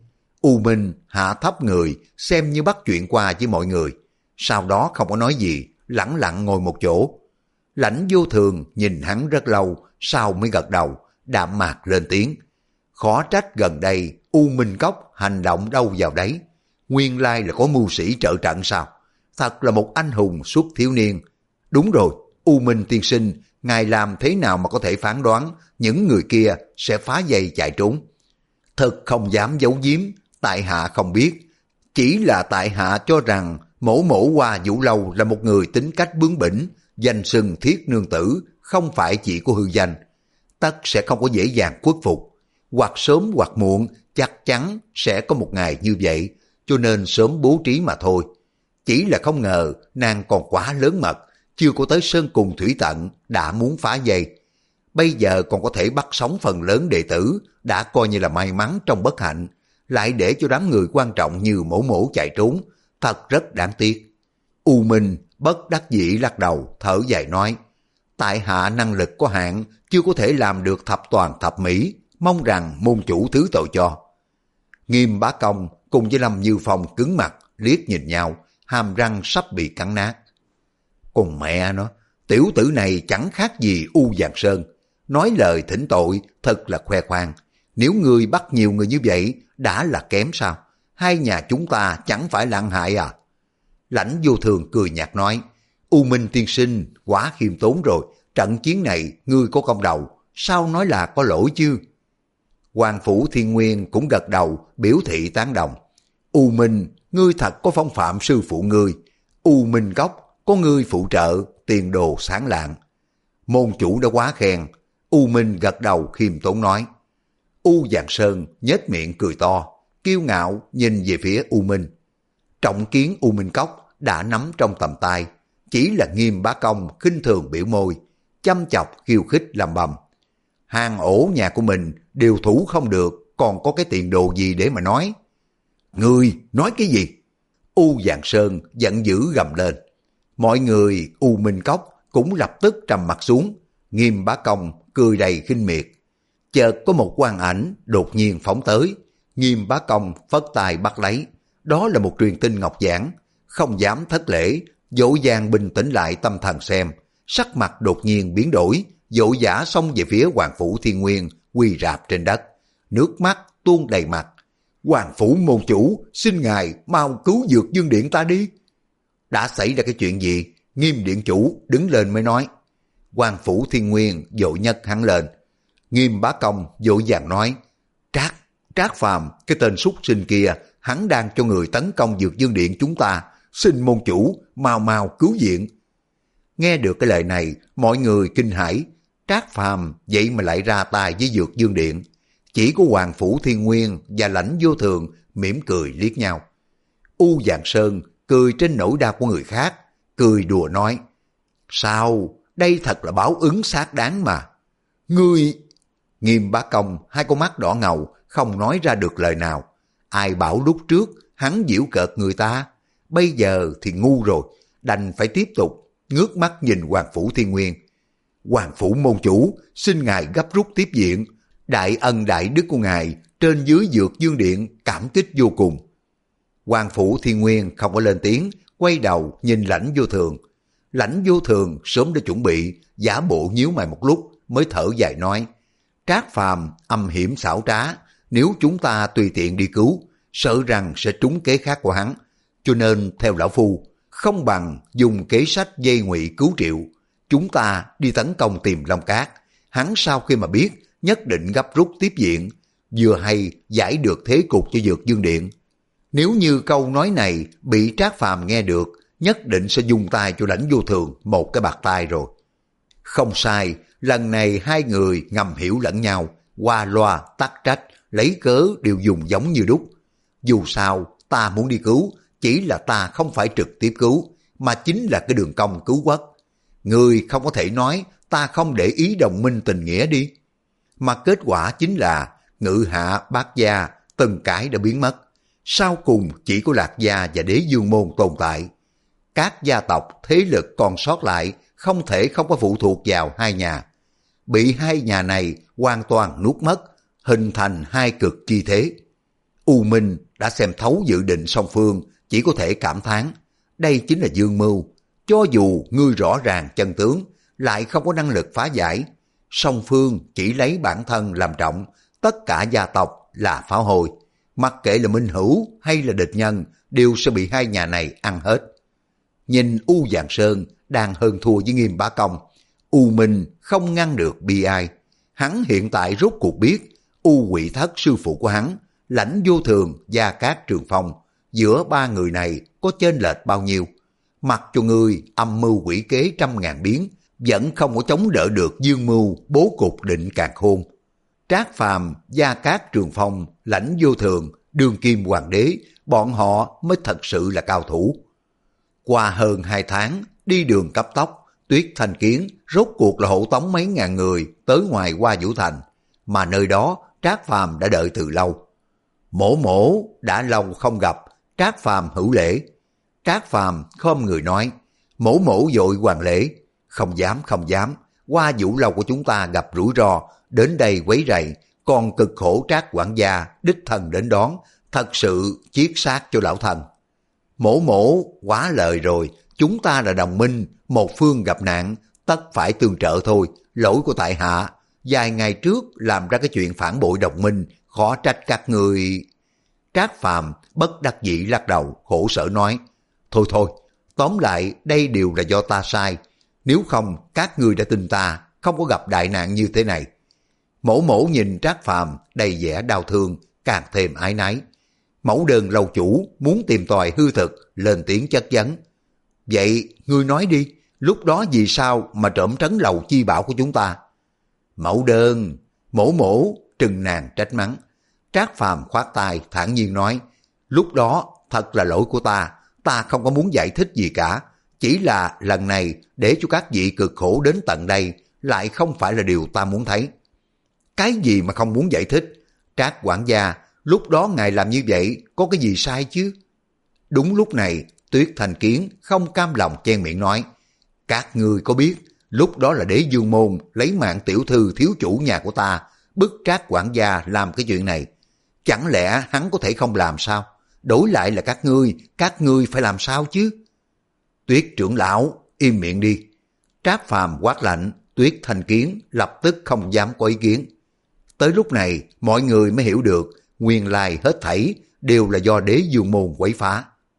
U Minh hạ thấp người, xem như bắt chuyện qua với mọi người. Sau đó không có nói gì, lẳng lặng ngồi một chỗ. Lãnh Vô Thường nhìn hắn rất lâu, sau mới gật đầu, đạm mạc lên tiếng. Khó trách gần đây U Minh Cốc hành động đâu vào đấy. Nguyên lai là có mưu sĩ trợ trận sao? Thật là một anh hùng suốt thiếu niên. Đúng rồi, U Minh tiên sinh, ngài làm thế nào mà có thể phán đoán những người kia sẽ phá dây chạy trốn? Thật không dám giấu giếm, tại hạ không biết. Chỉ là tại hạ cho rằng mổ mổ Hoa Vũ Lâu là một người tính cách bướng bỉnh, danh xưng thiết nương tử, không phải chỉ của hư danh. Tất sẽ không có dễ dàng khuất phục. Hoặc sớm hoặc muộn, chắc chắn sẽ có một ngày như vậy, cho nên sớm bố trí mà thôi. Chỉ là không ngờ nàng còn quá lớn mật, chưa có tới sơn cùng thủy tận đã muốn phá dây. Bây giờ còn có thể bắt sống phần lớn đệ tử, đã coi như là may mắn trong bất hạnh, lại để cho đám người quan trọng như mổ mổ chạy trốn, thật rất đáng tiếc. U Minh bất đắc dĩ lắc đầu, thở dài nói, tại hạ năng lực có hạn, chưa có thể làm được thập toàn thập mỹ, mong rằng môn chủ thứ tội cho. Nghiêm Bá Công cùng với Lâm Như Phong cứng mặt, liếc nhìn nhau, hàm răng sắp bị cắn nát. Cùng mẹ nó, tiểu tử này chẳng khác gì U Giàng Sơn, nói lời thỉnh tội thật là khoe khoang. Nếu ngươi bắt nhiều người như vậy đã là kém sao? Hai nhà chúng ta chẳng phải là ăn hại à? Lãnh Vô Thường cười nhạt nói, U Minh tiên sinh quá khiêm tốn rồi, trận chiến này ngươi có công đầu, sao nói là có lỗi chứ? Hoàng Phủ Thiên Nguyên cũng gật đầu biểu thị tán đồng. U Minh, ngươi thật có phong phạm sư phụ ngươi. U Minh Cốc có ngươi phụ trợ, tiền đồ sáng lạng. Môn chủ đã quá khen. U Minh gật đầu khiêm tốn nói. U Giàng Sơn nhếch miệng cười to, kiêu ngạo nhìn về phía U Minh. Trọng kiến U Minh Cốc đã nắm trong tầm tay, chỉ là Nghiêm Bá Công khinh thường biểu môi, chăm chọc khiêu khích làm bầm. Hàng ổ nhà của mình đều thủ không được, còn có cái tiền đồ gì để mà nói? Ngươi nói cái gì? U Giàng Sơn giận dữ gầm lên. Mọi người U Minh Cốc cũng lập tức trầm mặt xuống. Nghiêm Bá Công cười đầy khinh miệt. Chợt có một quang ảnh đột nhiên phóng tới. Nghiêm Bá Công phất tay bắt lấy. Đó là một truyền tin ngọc giản. Không dám thất lễ, dỗ dàng bình tĩnh lại tâm thần xem. Sắc mặt đột nhiên biến đổi, dỗ dã xông về phía Hoàng Phủ Thiên Nguyên, quỳ rạp trên đất. Nước mắt tuôn đầy mặt. Hoàng Phủ môn chủ, xin ngài mau cứu Dược Dương Điện ta đi. Đã xảy ra cái chuyện gì? Nghiêm điện chủ đứng lên mới nói. Hoàng Phủ Thiên Nguyên vội nhấc hắn lên. Nghiêm Bá Công vội vàng nói, Trác, Trác Phàm, cái tên súc sinh kia, hắn đang cho người tấn công Dược Dương Điện chúng ta, xin môn chủ mau mau cứu viện. Nghe được cái lời này, mọi người kinh hãi. Trác Phàm vậy mà lại ra tay với Dược Dương Điện. Chỉ có Hoàng Phủ Thiên Nguyên và Lãnh Vô Thường mỉm cười liếc nhau. U Giàng Sơn cười trên nỗi đau của người khác, cười đùa nói, sao, đây thật là báo ứng xác đáng mà. Ngươi... Nghiêm Bá Công hai con mắt đỏ ngầu, không nói ra được lời nào. Ai bảo lúc trước hắn giễu cợt người ta, bây giờ thì ngu rồi, đành phải tiếp tục ngước mắt nhìn Hoàng Phủ Thiên Nguyên. Hoàng Phủ môn chủ, xin ngài gấp rút tiếp viện, đại ân đại đức của ngài trên dưới Dược Dương Điện cảm kích vô cùng. Hoàng Phủ Thiên Nguyên không có lên tiếng, quay đầu nhìn Lãnh Vô Thường. Lãnh Vô Thường sớm đã chuẩn bị, giả bộ nhíu mày một lúc mới thở dài nói, Trác Phàm âm hiểm xảo trá, nếu chúng ta tùy tiện đi cứu, sợ rằng sẽ trúng kế khác của hắn. Cho nên theo lão phu, không bằng dùng kế sách dây ngụy cứu triệu. Chúng ta đi tấn công tìm Long Cát. Hắn sau khi mà biết, nhất định gấp rút tiếp diện, vừa hay giải được thế cục cho Dược Dương Điện. Nếu như câu nói này bị Trác Phàm nghe được, nhất định sẽ dùng tay cho Lãnh Vô Thường một cái bạt tay rồi. Không sai, lần này hai người ngầm hiểu lẫn nhau, qua loa tắc trách, lấy cớ đều dùng giống như đúc. Dù sao, ta muốn đi cứu, chỉ là ta không phải trực tiếp cứu, mà chính là cái đường cong cứu quốc. Người không có thể nói ta không để ý đồng minh tình nghĩa đi. Mà kết quả chính là Ngự Hạ, Bát Gia, từng cái đã biến mất. Sau cùng chỉ có Lạc Gia và Đế Dương Môn tồn tại. Các gia tộc thế lực còn sót lại không thể không có phụ thuộc vào hai nhà. Bị hai nhà này hoàn toàn nuốt mất, hình thành hai cực chi thế. U Minh đã xem thấu dự định song phương, chỉ có thể cảm thán. Đây chính là dương mưu. Cho dù ngươi rõ ràng chân tướng, lại không có năng lực phá giải. Song phương chỉ lấy bản thân làm trọng, tất cả gia tộc là pháo hôi. Mặc kệ là minh hữu hay là địch nhân, đều sẽ bị hai nhà này ăn hết. Nhìn U Giàng Sơn đang hơn thua với Nghiêm Bá Công, U Minh không ngăn được bi ai. Hắn hiện tại rốt cuộc biết, U Quỷ Thất sư phụ của hắn, Lãnh Vô Thường, Gia Cát Trường Phong, giữa ba người này có chênh lệch bao nhiêu. Mặc cho người âm mưu quỷ kế trăm ngàn biến, vẫn không có chống đỡ được dương mưu bố cục định càn khôn. Trác Phàm, Gia Cát Trường Phong, Lãnh Vô Thường, Đương Kim Hoàng đế, bọn họ mới thật sự là cao thủ. Qua hơn hai tháng, đi đường cấp tốc, Tuyết Thanh Kiến rốt cuộc là hộ tống mấy ngàn người tới ngoài Hoa Vũ Thành, mà nơi đó Trác Phàm đã đợi từ lâu. Mổ mổ đã lâu không gặp, Trác Phàm hữu lễ. Trác Phàm khom người nói, mổ mổ vội hoàn lễ. Không dám không dám, Hoa Vũ lâu của chúng ta gặp rủi ro, đến đây quấy rầy, còn cực khổ Trác quản gia đích thân đến đón, thật sự chiết xác cho lão thần. Mổ mổ quá lời rồi, chúng ta là đồng minh, một phương gặp nạn, tất phải tương trợ thôi, lỗi của tại hạ. Vài ngày trước làm ra cái chuyện phản bội đồng minh, khó trách các người. Trác Phàm bất đắc dĩ lắc đầu, khổ sở nói, thôi thôi, tóm lại đây đều là do ta sai, nếu không các người đã tin ta, không có gặp đại nạn như thế này. Mổ mổ nhìn Trác Phàm đầy vẻ đau thương, càng thêm ái nái. Mẫu đơn lầu chủ muốn tìm tòi hư thực, lên tiếng chất vấn. Vậy ngươi nói đi, lúc đó vì sao mà trộm trấn lầu chi bảo của chúng ta? Mẫu đơn, mổ mổ, trừng nàng trách mắng. Trác Phàm khoát tay thản nhiên nói, lúc đó thật là lỗi của ta, ta không có muốn giải thích gì cả, chỉ là lần này để cho các vị cực khổ đến tận đây lại không phải là điều ta muốn thấy. Cái gì mà không muốn giải thích? Trác quản gia, lúc đó ngài làm như vậy có cái gì sai chứ? Đúng lúc này, Tuyết Thanh Kiến không cam lòng chen miệng nói, các ngươi có biết lúc đó là Đế Dương Môn lấy mạng tiểu thư thiếu chủ nhà của ta, bức Trác quản gia làm cái chuyện này. Chẳng lẽ hắn có thể không làm sao? Đổi lại là các ngươi, các ngươi phải làm sao chứ? Tuyết trưởng lão, im miệng đi. Trác Phàm quát lạnh, Tuyết Thanh Kiến lập tức không dám có ý kiến. Tới lúc này, mọi người mới hiểu được, nguyên lai hết thảy đều là do Đế Dương Môn quấy phá.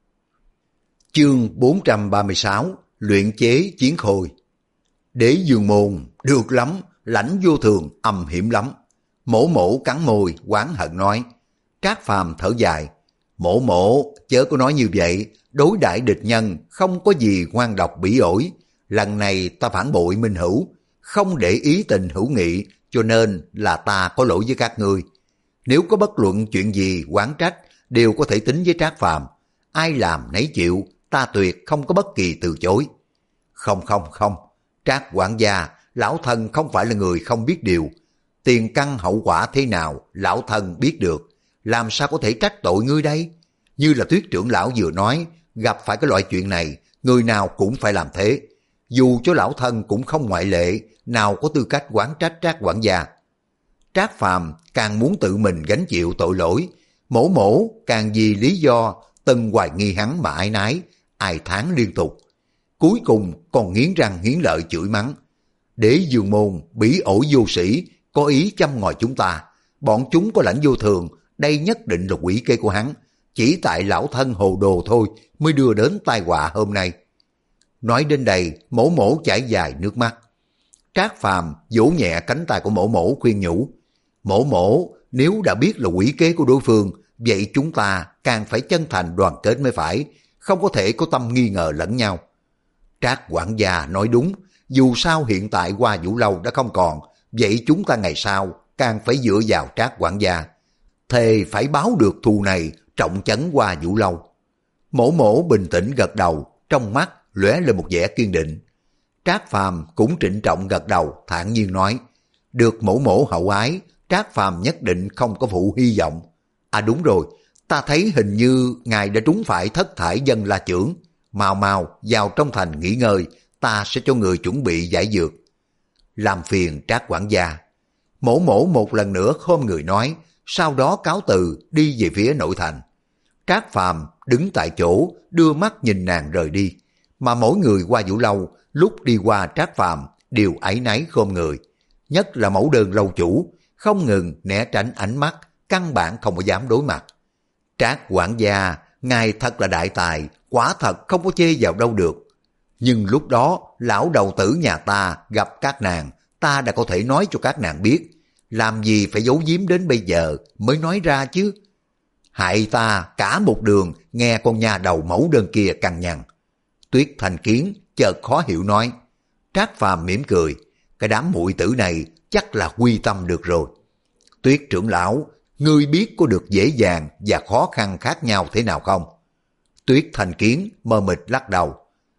Chương bốn trăm ba mươi sáu, luyện chế chiến khôi. Đế Dương Môn, được lắm, Lãnh Vô Thường âm hiểm lắm. Mổ mổ cắn môi, oán hận nói. Trác Phàm thở dài, mổ mổ, chớ có nói như vậy, đối đãi địch nhân không có gì ngoan độc bỉ ổi. Lần này ta phản bội minh hữu, không để ý tình hữu nghị, cho nên là ta có lỗi với các ngươi. Nếu có bất luận chuyện gì oán trách, đều có thể tính với Trác Phàm. Ai làm nấy chịu, ta tuyệt không có bất kỳ từ chối. Không không không, Trác quản gia, lão thân không phải là người không biết điều. Tiền căn hậu quả thế nào, lão thân biết được. Làm sao có thể trách tội ngươi đây? Như là Tuyết trưởng lão vừa nói, gặp phải cái loại chuyện này, người nào cũng phải làm thế. Dù cho lão thân cũng không ngoại lệ, nào có tư cách oán trách Trác quản gia. Trác Phàm càng muốn tự mình gánh chịu tội lỗi, mổ mổ càng vì lý do từng hoài nghi hắn mà ái nái, ai thán liên tục. Cuối cùng còn nghiến răng nghiến lợi chửi mắng. Đế Dương Môn bỉ ổi vô sĩ, có ý châm ngòi chúng ta. Bọn chúng có Lãnh Vô Thường, đây nhất định là quỷ kế của hắn. chỉ tại lão thân hồ đồ thôi mới đưa đến tai họa hôm nay. Nói đến đây, mổ mổ chảy dài nước mắt. Trác Phàm vỗ nhẹ cánh tay của mổ mổ khuyên nhủ. Mổ mổ, nếu đã biết là quỷ kế của đối phương, vậy chúng ta càng phải chân thành đoàn kết mới phải, không có thể có tâm nghi ngờ lẫn nhau. Trác quản gia nói đúng, dù sao hiện tại Hoa Vũ Lâu đã không còn, vậy chúng ta ngày sau càng phải dựa vào Trác quản gia. Thề phải báo được thù này, trọng trấn Hoa Vũ Lâu. Mổ mổ bình tĩnh gật đầu, trong mắt lóe lên một vẻ kiên định. Trác Phàm cũng trịnh trọng gật đầu, thản nhiên nói, được mổ mổ hậu ái, Trác Phàm nhất định không có phụ hy vọng. À đúng rồi, ta thấy hình như ngài đã trúng phải thất thải dân la trưởng. Mau mau vào trong thành nghỉ ngơi, ta sẽ cho người chuẩn bị giải dược. Làm phiền Trác quản gia. Mổ mổ một lần nữa khom người nói, sau đó cáo từ đi về phía nội thành. Trác Phàm đứng tại chỗ, đưa mắt nhìn nàng rời đi. Mà mỗi người qua Vũ Lâu, lúc đi qua Trác Phàm đều áy náy khom người. Nhất là mẫu đơn lâu chủ, không ngừng né tránh ánh mắt, căn bản không có dám đối mặt. Trác quản gia, ngài thật là đại tài, quả thật không có chê vào đâu được. Nhưng lúc đó, lão đầu tử nhà ta gặp các nàng, ta đã có thể nói cho các nàng biết. Làm gì phải giấu giếm đến bây giờ mới nói ra chứ. Hại ta cả một đường nghe con nhà đầu mẫu đơn kia cằn nhằn. Tuyết Thành Kiến chợt khó hiểu nói. Trác Phàm mỉm cười, cái đám muội tử này chắc là quy tâm được rồi. Tuyết trưởng lão, ngươi biết có được dễ dàng và khó khăn khác nhau thế nào không? Tuyết Thành Kiến mờ mịt lắc đầu.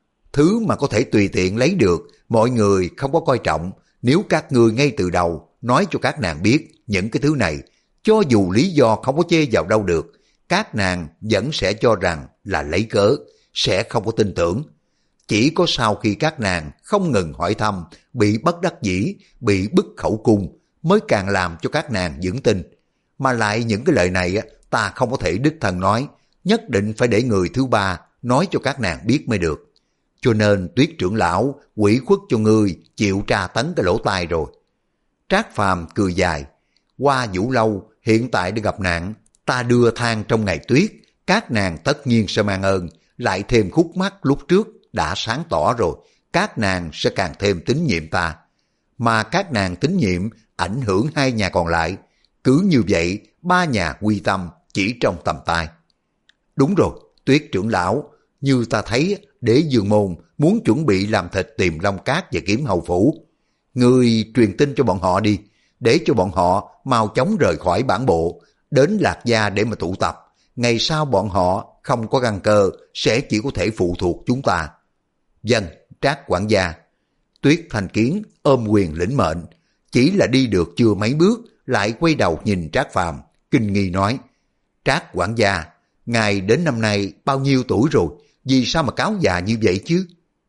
Thứ mà có thể tùy tiện lấy được, mọi người không có coi trọng. Nếu các ngươi ngay từ đầu nói cho các nàng biết những cái thứ này, cho dù lý do không có chê vào đâu được, các nàng vẫn sẽ cho rằng là lấy cớ, sẽ không có tin tưởng. Chỉ có sau khi các nàng không ngừng hỏi thăm, bị bất đắc dĩ, bị bức khẩu cung, mới càng làm cho các nàng vững tin. Mà lại những cái lời này ta không có thể đích thân nói, nhất định phải để người thứ ba nói cho các nàng biết mới được. Cho nên Tuyết trưởng lão ủy khuất cho ngươi chịu tra tấn cái lỗ tai rồi. Trác Phàm cười dài. Hoa Vũ Lâu hiện tại đã gặp nạn, ta đưa than trong ngày tuyết, các nàng tất nhiên sẽ mang ơn, lại thêm khúc mắc lúc trước đã sáng tỏ rồi, các nàng sẽ càng thêm tín nhiệm ta. Mà các nàng tín nhiệm ảnh hưởng hai nhà còn lại, cứ như vậy ba nhà quy tâm chỉ trong tầm tay. Đúng rồi, Tuyết trưởng lão, như ta thấy Đế Dương Môn muốn chuẩn bị làm thịt Tiềm Long Cát và Kiếm Hầu Phủ. Người truyền tin cho bọn họ đi, để cho bọn họ mau chóng rời khỏi bản bộ, đến Lạc Gia để mà tụ tập. Ngày sau bọn họ không có căn cơ, sẽ chỉ có thể phụ thuộc chúng ta. Dân, Trác quản gia. Tuyết Thành Kiến ôm quyền lĩnh mệnh, chỉ là đi được chưa mấy bước, lại quay đầu nhìn Trác Phàm, kinh nghi nói. Trác quản gia, ngài đến năm nay bao nhiêu tuổi rồi, vì sao mà cáo già như vậy chứ?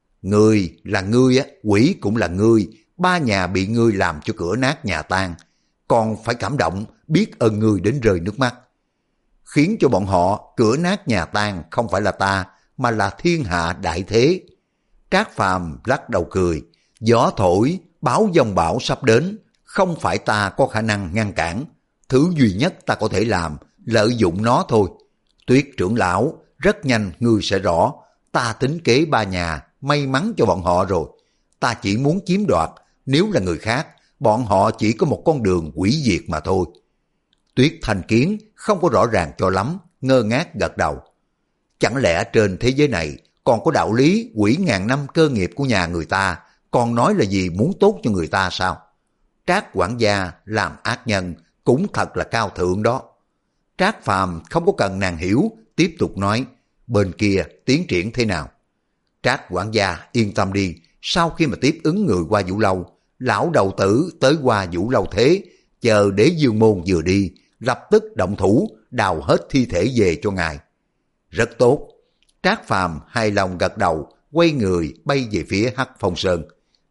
Ngươi là ngươi á, quỷ cũng là ngươi, ba nhà bị ngươi làm cho cửa nát nhà tan, còn phải cảm động biết ơn ngươi đến rơi nước mắt. Khiến cho bọn họ cửa nát nhà tan không phải là ta, mà là thiên hạ đại thế. Trác Phàm lắc đầu cười, gió thổi, báo dông bão sắp đến, không phải ta có khả năng ngăn cản, thứ duy nhất ta có thể làm, lợi dụng nó thôi. Tuyết trưởng lão, rất nhanh ngươi sẽ rõ, ta tính kế ba nhà, may mắn cho bọn họ rồi. Ta chỉ muốn chiếm đoạt, nếu là người khác, bọn họ chỉ có một con đường hủy diệt mà thôi. Tuyết Thành Kiến không có rõ ràng cho lắm, ngơ ngác gật đầu. Chẳng lẽ trên thế giới này còn có đạo lý hủy ngàn năm cơ nghiệp của nhà người ta, còn nói là gì muốn tốt cho người ta sao? Trác quản gia làm ác nhân cũng thật là cao thượng đó. Trác Phàm không có cần nàng hiểu, tiếp tục nói, bên kia tiến triển thế nào? Trác quản gia yên tâm đi, sau khi mà tiếp ứng người qua Vũ Lâu, lão đầu tử tới qua Vũ Lâu thế, chờ Đế Dương Môn vừa đi, lập tức động thủ, đào hết thi thể về cho ngài. Rất tốt. Trác Phàm hài lòng gật đầu, quay người bay về phía Hắc Phong Sơn.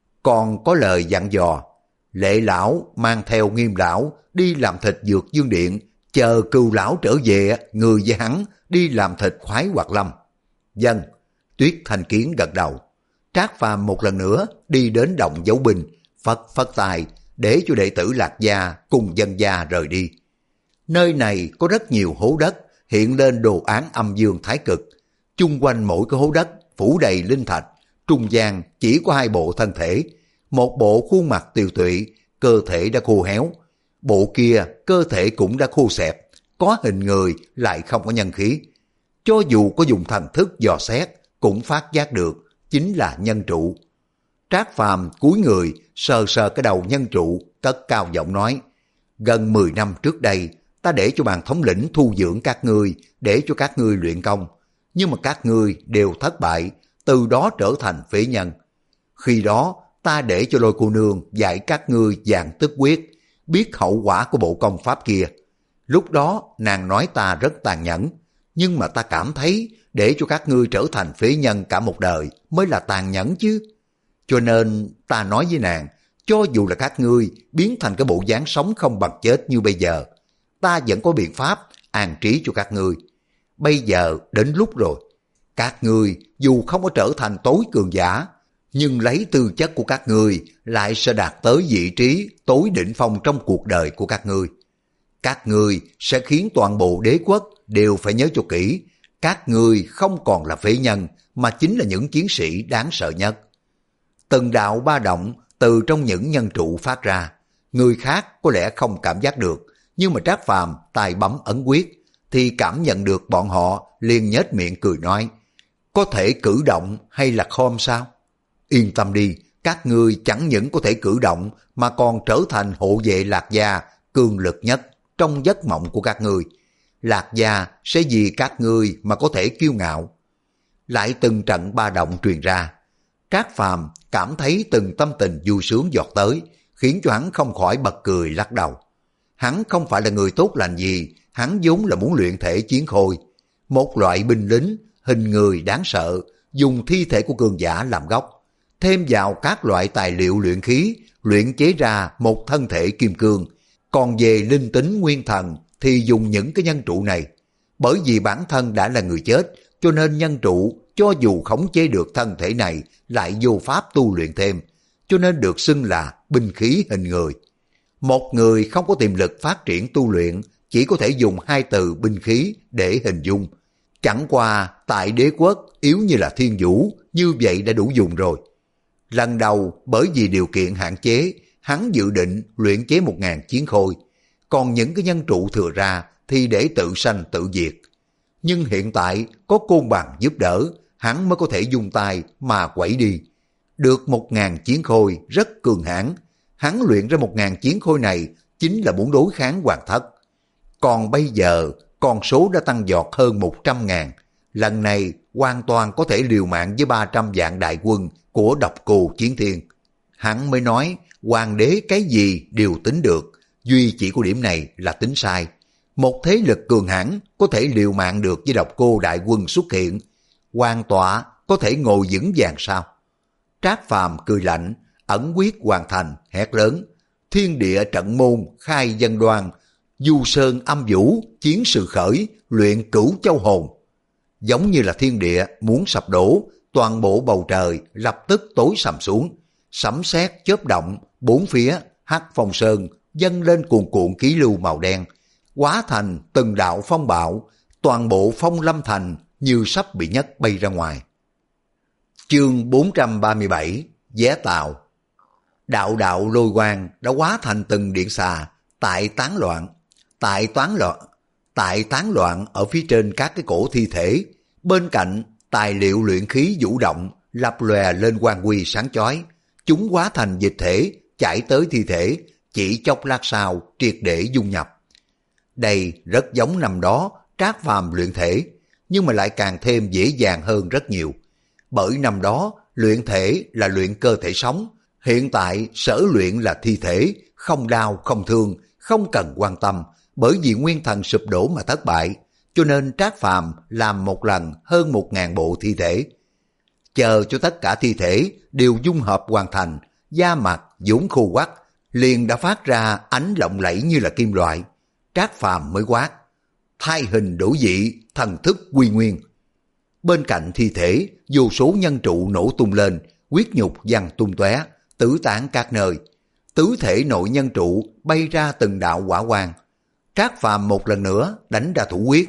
Còn có lời dặn dò, Lệ lão mang theo Nghiêm lão đi làm thịt Dược Dương Điện, chờ Cừu lão trở về, người với hắn đi làm thịt Khoái Hoạt Lâm. Dân, Tuyết Thành Kiến gật đầu. Trác Phàm một lần nữa đi đến động dấu binh, phất phất tài để cho đệ tử Lạc Gia cùng dân gia rời đi. Nơi này có rất nhiều hố đất, hiện lên đồ án âm dương thái cực. Chung quanh mỗi cái hố đất phủ đầy linh thạch, trung gian chỉ có hai bộ thân thể. Một bộ khuôn mặt tiều tụy, cơ thể đã khô héo. Bộ kia cơ thể cũng đã khô xẹp, có hình người lại không có nhân khí. Cho dù có dùng thần thức dò xét, cũng phát giác được chính là nhân trụ. Trác Phàm cúi người sờ sờ cái đầu nhân trụ, cất cao giọng nói: gần mười năm trước đây, ta để cho bàn thống lĩnh thu dưỡng các ngươi, để cho các ngươi luyện công, nhưng mà các ngươi đều thất bại, từ đó trở thành phế nhân. Khi đó ta để cho Lôi cô nương dạy các ngươi dạng tức quyết, biết hậu quả của bộ công pháp kia. Lúc đó nàng nói ta rất tàn nhẫn, nhưng mà ta cảm thấy để cho các ngươi trở thành phế nhân cả một đời mới là tàn nhẫn chứ. Cho nên ta nói với nàng, cho dù là các ngươi biến thành cái bộ dáng sống không bằng chết như bây giờ, ta vẫn có biện pháp an trí cho các ngươi. Bây giờ đến lúc rồi, các ngươi dù không có trở thành tối cường giả, nhưng lấy tư chất của các ngươi lại sẽ đạt tới vị trí tối đỉnh phong trong cuộc đời của các ngươi. Các ngươi sẽ khiến toàn bộ đế quốc đều phải nhớ cho kỹ, các ngươi không còn là phế nhân mà chính là những chiến sĩ đáng sợ nhất. Từng đạo ba động từ trong những nhân trụ phát ra, người khác có lẽ không cảm giác được, nhưng mà Trác Phàm tài bấm ấn quyết thì cảm nhận được bọn họ liền nhếch miệng cười nói: có thể cử động hay là khom sao? Yên tâm đi, các ngươi chẳng những có thể cử động mà còn trở thành hộ vệ Lạc Gia cường lực nhất trong giấc mộng của các ngươi. Lạc Gia sẽ vì các ngươi mà có thể kiêu ngạo. Lại từng trận ba động truyền ra. Trác Phàm cảm thấy từng tâm tình vui sướng giọt tới, khiến cho hắn không khỏi bật cười lắc đầu. Hắn không phải là người tốt lành gì, hắn vốn là muốn luyện thể chiến khôi, một loại binh lính hình người đáng sợ, dùng thi thể của cường giả làm gốc, thêm vào các loại tài liệu luyện khí, luyện chế ra một thân thể kim cương. Còn về linh tính nguyên thần thì dùng những cái nhân trụ này. Bởi vì bản thân đã là người chết, cho nên nhân trụ cho dù khống chế được thân thể này lại vô pháp tu luyện thêm, cho nên được xưng là binh khí hình người. Một người không có tiềm lực phát triển tu luyện chỉ có thể dùng hai từ binh khí để hình dung. Chẳng qua tại đế quốc yếu như là thiên vũ, như vậy đã đủ dùng rồi. Lần đầu bởi vì điều kiện hạn chế, hắn dự định luyện chế một ngàn chiến khôi, còn những cái nhân trụ thừa ra thì để tự sanh tự diệt. Nhưng hiện tại có côn bằng giúp đỡ, hắn mới có thể dùng tay mà quẩy đi. Được một ngàn chiến khôi rất cường hãn, hắn luyện ra một ngàn chiến khôi này chính là muốn đối kháng Hoàng Thất. Còn bây giờ con số đã tăng giọt hơn một trăm ngàn, lần này hoàn toàn có thể liều mạng với ba trăm vạn đại quân của Độc Cô Chiến Thiên. Hắn mới nói hoàng đế cái gì đều tính được, duy chỉ có điểm này là tính sai. Một thế lực cường hãn có thể liều mạng được với Độc Cô đại quân xuất hiện, Hoàng tọa có thể ngồi vững vàng sao? Trác Phàm cười lạnh, ẩn quyết hoàn thành, hét lớn: thiên địa trận môn khai dân đoan, du sơn âm vũ chiến sự khởi, luyện cửu châu hồn. Giống như là thiên địa muốn sập đổ, toàn bộ bầu trời lập tức tối sầm xuống, sấm sét chớp động, bốn phía hắc phong sơn dâng lên cuồn cuộn khí lưu màu đen, hóa thành từng đạo phong bạo, toàn bộ Phong Lâm thành như sắp bị nhấc bay ra ngoài. Chương bốn trăm ba mươi bảy, vé tàu. Đạo đạo lôi quang đã hóa thành từng điện xà, tại tán loạn, tại toán loạn, tại tán loạn ở phía trên các cái cổ thi thể. Bên cạnh tài liệu luyện khí vũ động, lập lòe lên quang huy sáng chói. Chúng hóa thành dịch thể, chảy tới thi thể, chỉ chốc lát sau triệt để dung nhập. Đây rất giống năm đó Trác Phàm luyện thể, nhưng mà lại càng thêm dễ dàng hơn rất nhiều. Bởi năm đó luyện thể là luyện cơ thể sống, hiện tại sở luyện là thi thể, không đau không thương, không cần quan tâm, bởi vì nguyên thần sụp đổ mà thất bại, cho nên Trác Phàm làm một lần hơn một ngàn bộ thi thể. Chờ cho tất cả thi thể đều dung hợp hoàn thành, da mặt vốn khô quắt liền đã phát ra ánh lộng lẫy như là kim loại. Trác Phàm mới quát: thay hình đổi dị, thần thức quy nguyên. Bên cạnh thi thể, vô số nhân trụ nổ tung lên, huyết nhục văng tung tóe, tứ tán các nơi. Tứ thể nội nhân trụ bay ra từng đạo hỏa quang. Trác Phàm một lần nữa đánh ra thủ quyết,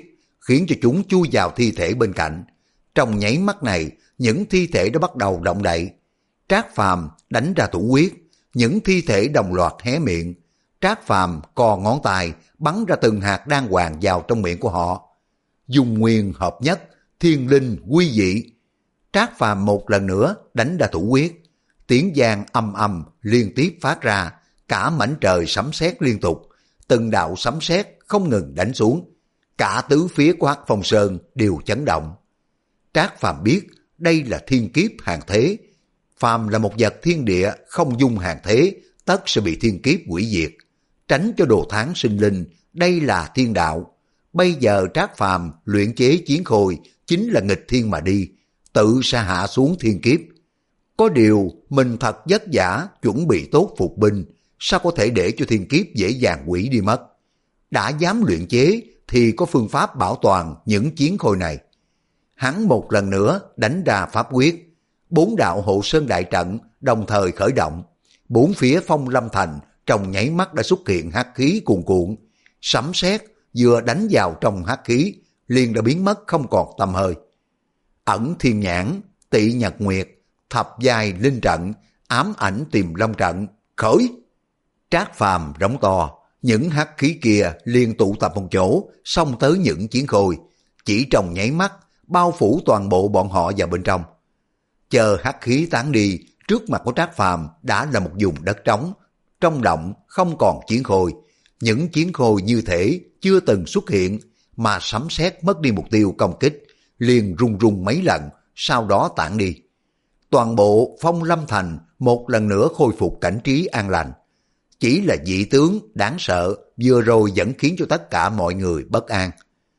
khiến cho chúng chui vào thi thể bên cạnh. Trong nháy mắt này, những thi thể đã bắt đầu động đậy. Trác Phàm đánh ra thủ quyết, những thi thể đồng loạt hé miệng. Trác Phàm co ngón tay, bắn ra từng hạt đan hoàng vào trong miệng của họ. Dung nguyên hợp nhất, thiên linh quy dị. Trác Phàm một lần nữa đánh ra thủ quyết. Tiếng vang âm âm liên tiếp phát ra, cả mảnh trời sấm sét liên tục. Từng đạo sấm sét không ngừng đánh xuống. Cả tứ phía của Hắc Phong Sơn đều chấn động. Trác Phàm biết đây là thiên kiếp hàng thế. Phàm là một vật thiên địa không dung hàng thế, tất sẽ bị thiên kiếp hủy diệt. Tránh cho đồ tháng sinh linh, đây là thiên đạo. Bây giờ Trác Phàm luyện chế chiến khôi chính là nghịch thiên mà đi, tự sẽ hạ xuống thiên kiếp. Có điều mình thật vất vả chuẩn bị tốt phục binh, sao có thể để cho thiên kiếp dễ dàng hủy đi mất. Đã dám luyện chế thì có phương pháp bảo toàn những chiến khôi này. Hắn một lần nữa đánh ra pháp quyết. Bốn đạo hộ sơn đại trận đồng thời khởi động. Bốn phía Phong Lâm Thành trong nháy mắt đã xuất hiện hắc khí cuồn cuộn. Sấm sét vừa đánh vào trong hắc khí liền đã biến mất không còn tăm hơi. Ẩn thiên nhãn, tị nhật nguyệt, thập giai linh trận, ám ảnh tìm long trận, khởi. Trác Phàm rống to, những hắc khí kia liền tụ tập một chỗ, xông tới những chiến khôi. Chỉ trong nháy mắt, bao phủ toàn bộ bọn họ vào bên trong. Chờ hắc khí tán đi, trước mặt của Trác Phàm đã là một vùng đất trống, trong động không còn chiến khôi. Những chiến khôi như thể chưa từng xuất hiện, mà sấm sét mất đi mục tiêu công kích, liền rung rung mấy lần, sau đó tản đi. Toàn bộ Phong Lâm Thành một lần nữa khôi phục cảnh trí an lành. Chỉ là dị tướng đáng sợ vừa rồi vẫn khiến cho tất cả mọi người bất an.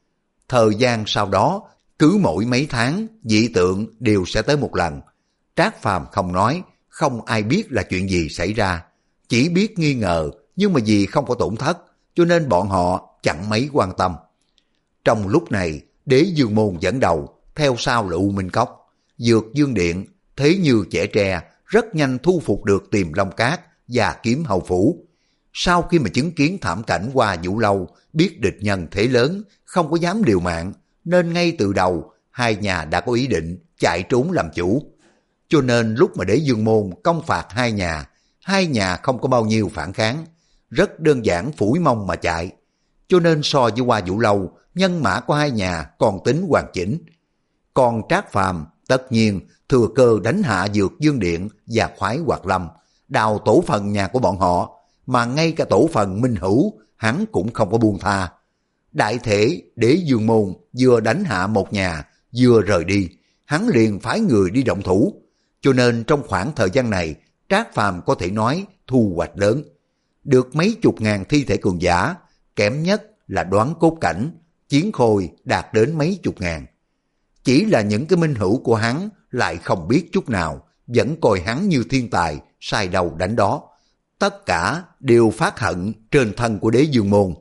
Thời gian sau đó, cứ mỗi mấy tháng dị tượng đều sẽ tới một lần. Trác Phàm không nói, không ai biết là chuyện gì xảy ra. Chỉ biết nghi ngờ, nhưng mà vì không có tổn thất, cho nên bọn họ chẳng mấy quan tâm. Trong lúc này, Đế Dương Môn dẫn đầu, theo sau là U Minh Cốc, Dược Dương Điện, thế như trẻ tre, rất nhanh thu phục được Tiềm Long Cát và Kiếm Hầu Phủ. Sau khi mà chứng kiến thảm cảnh qua Vũ Lâu, biết địch nhân thế lớn, không có dám liều mạng, nên ngay từ đầu, hai nhà đã có ý định chạy trốn làm chủ. Cho nên lúc mà Đế Dương Môn công phạt hai nhà, hai nhà không có bao nhiêu phản kháng, rất đơn giản phủi mông mà chạy. Cho nên so với qua Vũ Lâu, nhân mã của hai nhà còn tính hoàn chỉnh. Còn Trác Phàm tất nhiên thừa cơ đánh hạ Dược Dương Điện và Khoái Hoạt Lâm, đào tổ phần nhà của bọn họ, mà ngay cả tổ phần Minh Hữu hắn cũng không có buông tha. Đại thể Đế Dương Môn vừa đánh hạ một nhà, vừa rời đi, hắn liền phái người đi động thủ. Cho nên trong khoảng thời gian này, Trác Phàm có thể nói thu hoạch lớn. Được mấy chục ngàn thi thể cường giả, kém nhất là đoán cốt cảnh, chiến khôi đạt đến mấy chục ngàn. Chỉ là những cái minh hữu của hắn lại không biết chút nào, vẫn coi hắn như thiên tài, sai đầu đánh đó. Tất cả đều phát hận trên thân của Đế Dương Môn.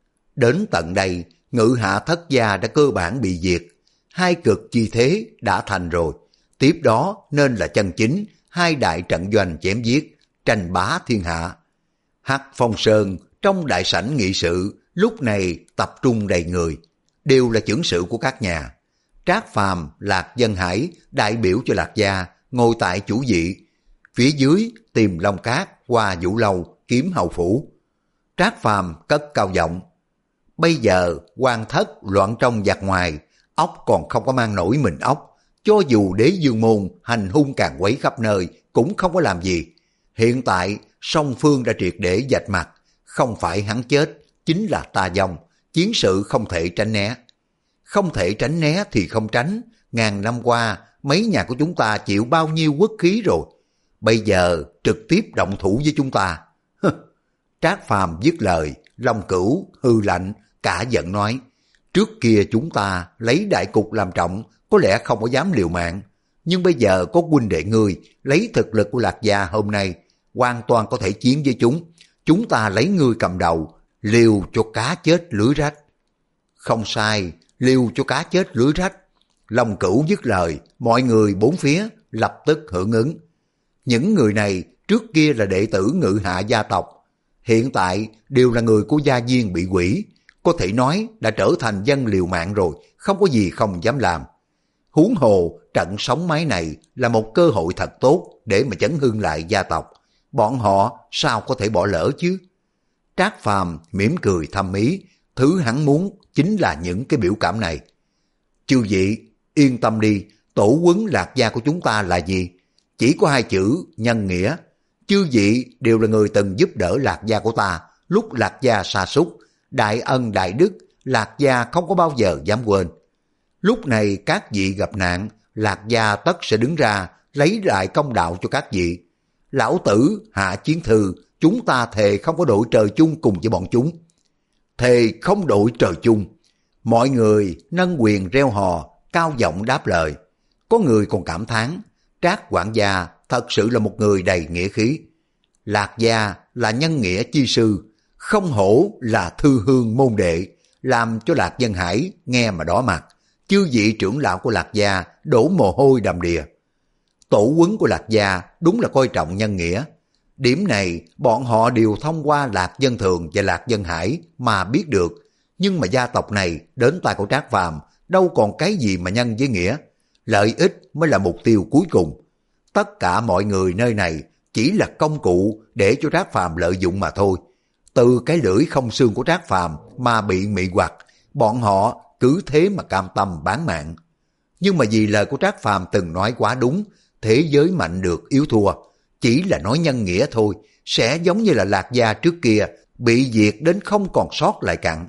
Đến tận đây, Ngự Hạ Thất Gia đã cơ bản bị diệt, hai cực chi thế đã thành rồi. Tiếp đó nên là chân chính, hai đại trận doanh chém giết, tranh bá thiên hạ. Hắc Phong Sơn trong đại sảnh nghị sự lúc này tập trung đầy người, đều là chưởng sự của các nhà. Trác Phàm, Lạc Dân Hải đại biểu cho Lạc Gia ngồi tại chủ vị, phía dưới Tiềm Long Cát, Hoa Vũ Lâu, Kiếm Hầu Phủ. Trác Phàm cất cao giọng: bây giờ quan thất loạn trong giặc ngoài, ốc còn không có mang nổi mình ốc. Cho dù Đế Dương Môn hành hung càng quấy khắp nơi cũng không có làm gì. Hiện tại song phương đã triệt để vạch mặt, không phải hắn chết, chính là ta vong, chiến sự không thể tránh né. Không thể tránh né thì không tránh, ngàn năm qua mấy nhà của chúng ta chịu bao nhiêu quốc khí rồi. Bây giờ trực tiếp động thủ với chúng ta. Trác Phàm dứt lời, Long Cửu hư lạnh, cả giận nói: trước kia chúng ta lấy đại cục làm trọng, có lẽ không có dám liều mạng. Nhưng bây giờ có huynh đệ ngươi lấy thực lực của Lạc Gia hôm nay, hoàn toàn có thể chiến với chúng. Chúng ta lấy ngươi cầm đầu, liều cho cá chết lưới rách. Không sai, liều cho cá chết lưới rách. Long Cửu dứt lời, mọi người bốn phía lập tức hưởng ứng. Những người này trước kia là đệ tử Ngự Hạ gia tộc, hiện tại đều là người của gia viên bị quỷ. có thể nói đã trở thành dân liều mạng rồi, không có gì không dám làm. Huống hồ trận sống mái này là một cơ hội thật tốt để mà chấn hưng lại gia tộc. Bọn họ sao có thể bỏ lỡ chứ? Trác Phàm mỉm cười thâm ý, thứ hắn muốn chính là những cái biểu cảm này. Chư vị, yên tâm đi, tổ huấn Lạc gia của chúng ta là gì? Chỉ có hai chữ nhân nghĩa. Chư vị đều là người từng giúp đỡ Lạc gia của ta, lúc Lạc gia sa sút, đại ân đại đức, Lạc gia không có bao giờ dám quên. Lúc này các vị gặp nạn, Lạc gia tất sẽ đứng ra lấy lại công đạo cho các vị. Lão tử hạ chiến thư, chúng ta thề không có đội trời chung cùng với bọn chúng. Thề không đội trời chung. Mọi người nâng quyền reo hò, cao giọng đáp lời. Có người còn cảm thán, Trác quản gia thật sự là một người đầy nghĩa khí. Lạc gia là nhân nghĩa chi sư, không hổ là thư hương môn đệ, làm cho Lạc Dân Hải nghe mà đỏ mặt. Chư vị trưởng lão của Lạc gia đổ mồ hôi đầm đìa. Tổ huấn của Lạc gia đúng là coi trọng nhân nghĩa. Điểm này bọn họ đều thông qua Lạc Dân Thường và Lạc Dân Hải mà biết được. Nhưng mà gia tộc này đến tay của Trác Phàm đâu còn cái gì mà nhân với nghĩa. Lợi ích mới là mục tiêu cuối cùng. Tất cả mọi người nơi này chỉ là công cụ để cho Trác Phàm lợi dụng mà thôi. Từ cái lưỡi không xương của Trác Phàm mà bị mị hoặc, bọn họ cứ thế mà cam tâm bán mạng. Nhưng mà vì lời của Trác Phàm từng nói quá đúng, thế giới mạnh được yếu thua, chỉ là nói nhân nghĩa thôi, sẽ giống như là Lạc gia trước kia bị diệt đến không còn sót lại cặn.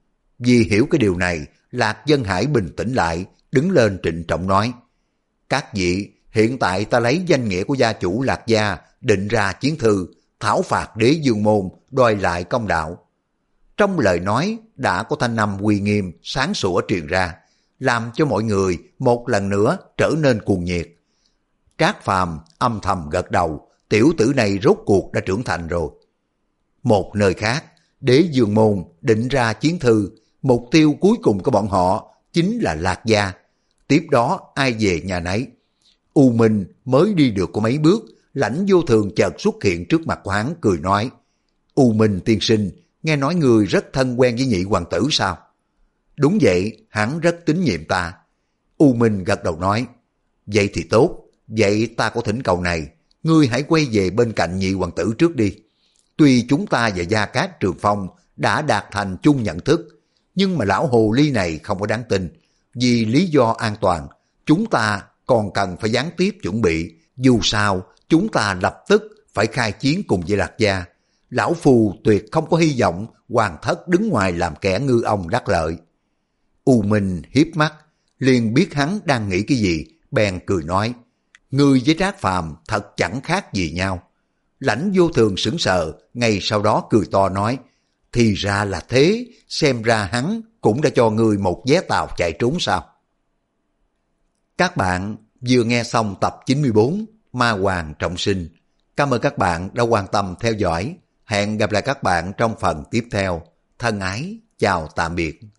Vì hiểu cái điều này, Lạc Dân Hải bình tĩnh lại, đứng lên trịnh trọng nói: các vị, hiện tại ta lấy danh nghĩa của gia chủ Lạc gia định ra chiến thư, thảo phạt Đế Dương môn, đòi lại công đạo. Trong lời nói đã có thanh âm uy nghiêm sáng sủa truyền ra, làm cho mọi người một lần nữa trở nên cuồng nhiệt. Trác Phàm âm thầm gật đầu, tiểu tử này rốt cuộc đã trưởng thành rồi. Một nơi khác, Đế Dương môn định ra chiến thư, mục tiêu cuối cùng của bọn họ chính là Lạc gia. Tiếp đó ai về nhà nấy. U Minh mới đi được có mấy bước, Lãnh Vô Thường chợt xuất hiện trước mặt của hắn cười nói: U Minh tiên sinh, nghe nói người rất thân quen với nhị hoàng tử sao? Đúng vậy, hắn rất tín nhiệm ta. U Minh gật đầu nói: vậy thì tốt, vậy ta có thỉnh cầu này, ngươi hãy quay về bên cạnh nhị hoàng tử trước đi. Tuy chúng ta và Gia Cát Trường Phong đã đạt thành chung nhận thức, nhưng mà lão hồ ly này không có đáng tin. Vì lý do an toàn, chúng ta còn cần phải gián tiếp chuẩn bị. Dù sao, chúng ta lập tức phải khai chiến cùng với Lạc gia. Lão Phù tuyệt không có hy vọng hoàng thất đứng ngoài làm kẻ ngư ông đắc lợi. U Minh hiếp mắt, liền biết hắn đang nghĩ cái gì, bèn cười nói: ngươi với Trác Phàm thật chẳng khác gì nhau. Lãnh Vô Thường sững sờ, ngay sau đó cười to nói: thì ra là thế, xem ra hắn cũng đã cho ngươi một vé tàu chạy trốn sao? Các bạn vừa nghe xong tập chín mươi bốn Ma Hoàng Trọng Sinh. Cảm ơn các bạn đã quan tâm theo dõi. Hẹn gặp lại các bạn trong phần tiếp theo. Thân ái, chào tạm biệt.